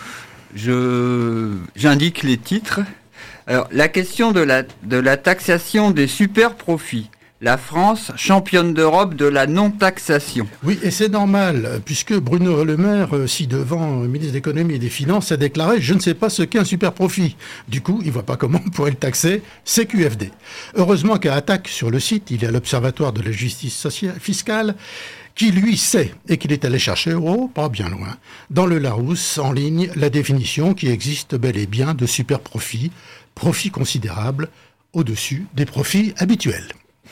je, j'indique les titres. Alors, la question de la, de la taxation des super profits. La France, championne d'Europe de la non-taxation. Oui, et c'est normal, puisque Bruno Le Maire, euh, ci-devant, euh, ministre de l'économie et des finances, a déclaré « Je ne sais pas ce qu'est un super profit ». Du coup, il ne voit pas comment on pourrait le taxer, c'est Q F D. Heureusement qu'à Attaque, sur le site, il y a l'Observatoire de la justice sociale, fiscale, qui lui sait, et qu'il est allé chercher, oh, pas bien loin, dans le Larousse, en ligne, la définition qui existe bel et bien de super profit, profit considérable, au-dessus des profits habituels.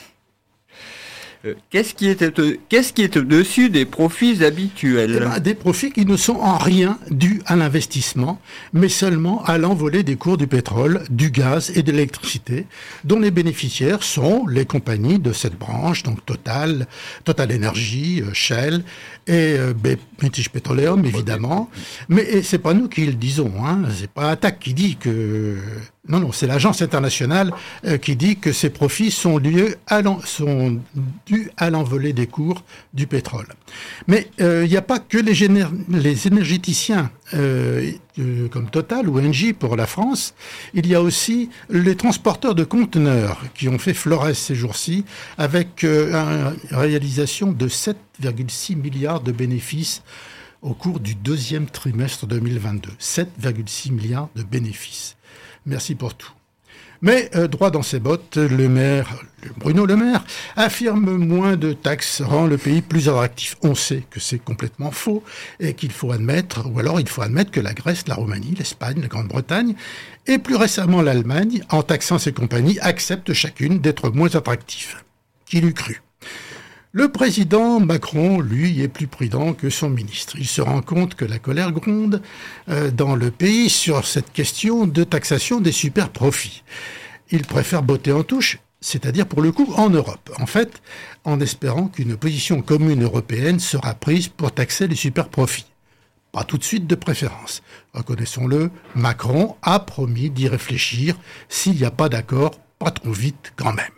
Euh, qu'est-ce qui est, euh, qu'est-ce qui est au-dessus des profits habituels ? Eh ben, des profits qui ne sont en rien dus à l'investissement, mais seulement à l'envolée des cours du pétrole, du gaz et de l'électricité, dont les bénéficiaires sont les compagnies de cette branche, donc Total, Total Energy, euh, Shell et euh, British Petroleum, évidemment. Mais c'est pas nous qui le disons, hein. C'est pas Attaque qui dit que... Non, non, c'est l'agence internationale euh, qui dit que ces profits sont, liés à sont dus à l'envolée des cours du pétrole. Mais il euh, n'y a pas que les, géné- les énergéticiens euh, euh, comme Total ou Engie pour la France. Il y a aussi les transporteurs de conteneurs qui ont fait florès ces jours-ci avec euh, une réalisation de sept virgule six milliards de bénéfices au cours du deuxième trimestre deux mille vingt-deux. sept virgule six milliards de bénéfices. Merci pour tout. Mais euh, droit dans ses bottes, le maire, Bruno Le Maire, affirme moins de taxes rend le pays plus attractif. On sait que c'est complètement faux et qu'il faut admettre, ou alors il faut admettre que la Grèce, la Roumanie, l'Espagne, la Grande-Bretagne et plus récemment l'Allemagne, en taxant ces compagnies, acceptent chacune d'être moins attractives. Qui l'eût cru ? Le président Macron, lui, est plus prudent que son ministre. Il se rend compte que la colère gronde euh, dans le pays sur cette question de taxation des super-profits. Il préfère botter en touche, c'est-à-dire pour le coup en Europe. En fait, en espérant qu'une position commune européenne sera prise pour taxer les super-profits. Pas tout de suite de préférence. Reconnaissons-le, Macron a promis d'y réfléchir s'il n'y a pas d'accord, pas trop vite quand même.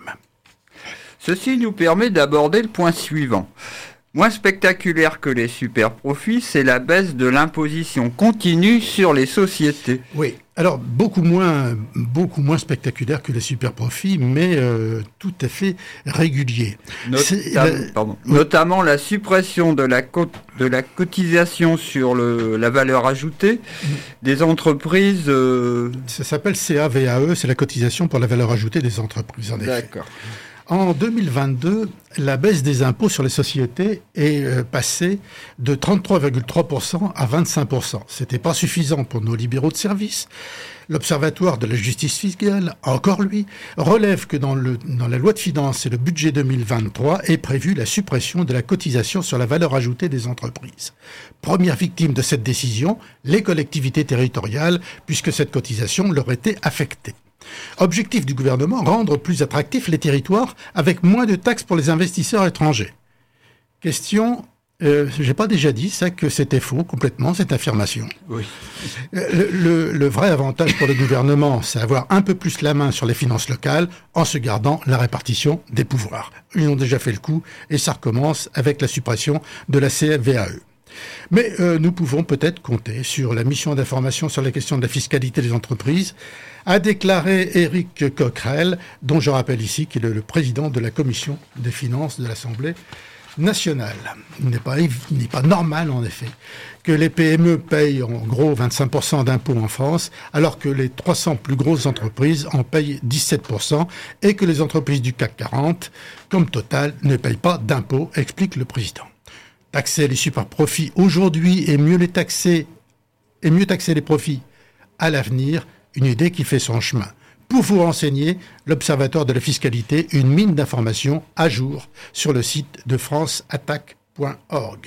Ceci nous permet d'aborder le point suivant. Moins spectaculaire que les super-profits, c'est la baisse de l'imposition continue sur les sociétés. Oui, alors beaucoup moins, beaucoup moins spectaculaire que les super-profits, mais euh, tout à fait régulier. Notam- la... Pardon. Oui. Notamment la suppression de la, co- de la cotisation sur le, la valeur ajoutée mmh. des entreprises... Euh... Ça s'appelle C A V A E, c'est la cotisation pour la valeur ajoutée des entreprises, en effet. D'accord. En deux mille vingt-deux, la baisse des impôts sur les sociétés est euh, passée de trente-trois virgule trois pour cent à vingt-cinq pour cent. C'était pas suffisant pour nos libéraux de service. L'Observatoire de la justice fiscale, encore lui, relève que dans, le, dans la loi de finances et le budget deux mille vingt-trois est prévue la suppression de la cotisation sur la valeur ajoutée des entreprises. Première victime de cette décision, les collectivités territoriales, puisque cette cotisation leur était affectée. Objectif du gouvernement, rendre plus attractifs les territoires avec moins de taxes pour les investisseurs étrangers. Question, euh, j'ai pas déjà dit ça que c'était faux complètement cette affirmation. Oui. Le, le, le vrai avantage pour le gouvernement, c'est avoir un peu plus la main sur les finances locales en se gardant la répartition des pouvoirs. Ils ont déjà fait le coup et ça recommence avec la suppression de la C V A E. Mais euh, nous pouvons peut-être compter sur la mission d'information sur la question de la fiscalité des entreprises, a déclaré Éric Coquerel, dont je rappelle ici qu'il est le président de la commission des finances de l'Assemblée nationale. Il n'est pas, il n'est pas normal, en effet, que les P M E payent en gros vingt-cinq pour cent d'impôts en France, alors que les trois cents plus grosses entreprises en payent dix-sept pour cent et que les entreprises du C A C quarante, comme Total, ne payent pas d'impôts, explique le président. Taxer les super-profits aujourd'hui et mieux les taxer, et mieux taxer les profits à l'avenir, une idée qui fait son chemin. Pour vous renseigner, l'Observatoire de la fiscalité, une mine d'informations à jour sur le site de france attaque point org.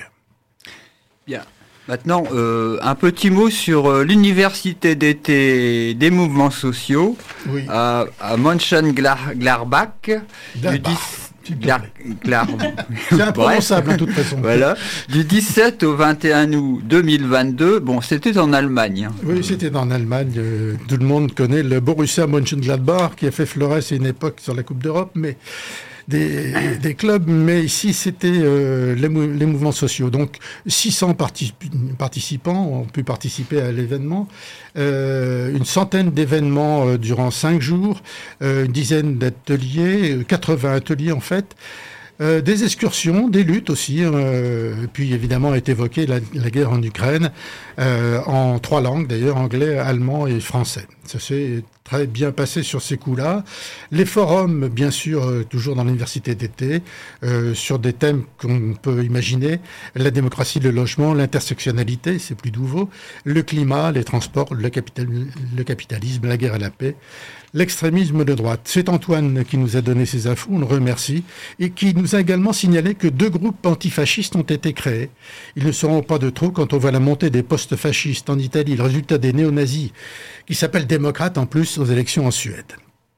Bien. Maintenant, euh, un petit mot sur euh, l'université d'été des mouvements sociaux oui. à, à Mönchengladbach du dix... Glar... Glar... C'est imprononçable de toute façon. Voilà. Du dix-sept au vingt et un août deux mille vingt-deux, bon, c'était en Allemagne. Oui, c'était en Allemagne. Euh, tout le monde connaît le Borussia Mönchengladbach qui a fait florès à une époque sur la Coupe d'Europe, mais des, des clubs. Mais ici, c'était euh, les, mou- les mouvements sociaux. Donc, six cents particip- participants ont pu participer à l'événement. Euh, une centaine d'événements euh, durant cinq jours, euh, une dizaine d'ateliers, quatre-vingts ateliers en fait, euh, des excursions, des luttes aussi, euh, puis évidemment est évoquée la, la guerre en Ukraine, euh, en trois langues d'ailleurs, anglais, allemand et français. Ça s'est très bien passé sur ces coups-là. Les forums, bien sûr, euh, toujours dans l'université d'été, euh, sur des thèmes qu'on peut imaginer, la démocratie, le logement, l'intersectionnalité, c'est plus nouveau, le climat, les transports, le, capital, le capitalisme, la guerre et la paix, l'extrémisme de droite. C'est Antoine qui nous a donné ces infos, on le remercie, et qui nous a également signalé que deux groupes antifascistes ont été créés. Ils ne seront pas de trop quand on voit la montée des postes fascistes en Italie, le résultat des néo-nazis, qui s'appellent démocrates en plus aux élections en Suède.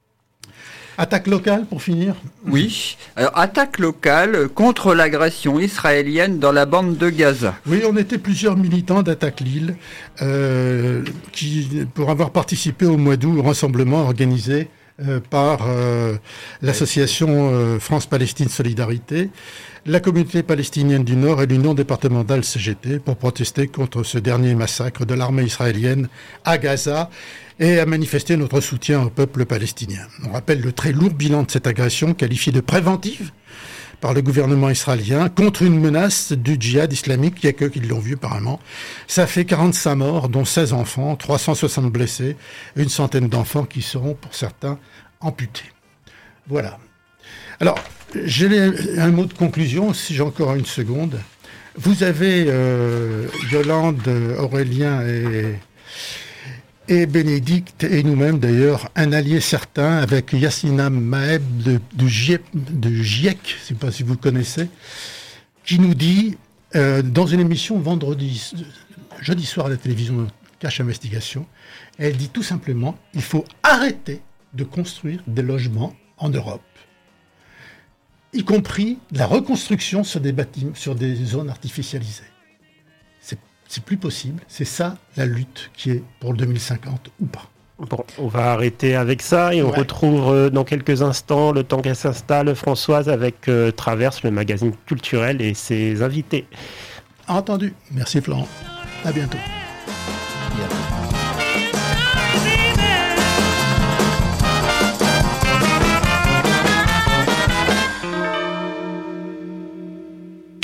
Attaque locale, pour finir ? Oui. Alors, attaque locale contre l'agression israélienne dans la bande de Gaza. Oui, on était plusieurs militants d'Attaque Lille euh, qui, pour avoir participé au mois d'août au rassemblement organisé euh, par euh, l'association euh, France-Palestine Solidarité, la communauté palestinienne du Nord et l'Union départementale C G T pour protester contre ce dernier massacre de l'armée israélienne à Gaza et à manifester notre soutien au peuple palestinien. On rappelle le très lourd bilan de cette agression qualifiée de préventive par le gouvernement israélien contre une menace du djihad islamique. Il n'y a que qui l'ont vu apparemment. Ça fait quarante-cinq morts, dont seize enfants, trois cent soixante blessés, une centaine d'enfants qui seront pour certains amputés. Voilà. Alors, j'ai un mot de conclusion, si j'ai encore une seconde. Vous avez euh, Yolande, Aurélien et... Et Bénédicte, et nous-mêmes d'ailleurs, un allié certain avec Yassina Maeb de, de, GIEC, de GIEC, je ne sais pas si vous le connaissez, qui nous dit, euh, dans une émission vendredi, jeudi soir à la télévision Cache Investigation, elle dit tout simplement, il faut arrêter de construire des logements en Europe, y compris la reconstruction sur des bâtiments, sur des zones artificialisées. C'est plus possible. C'est ça, la lutte qui est pour le deux mille cinquante ou pas. Bon, on va arrêter avec ça et on ouais. retrouve euh, dans quelques instants, le temps qu'elle s'installe, Françoise avec euh, Traverse, le magazine culturel et ses invités. Entendu. Merci Florent. À bientôt.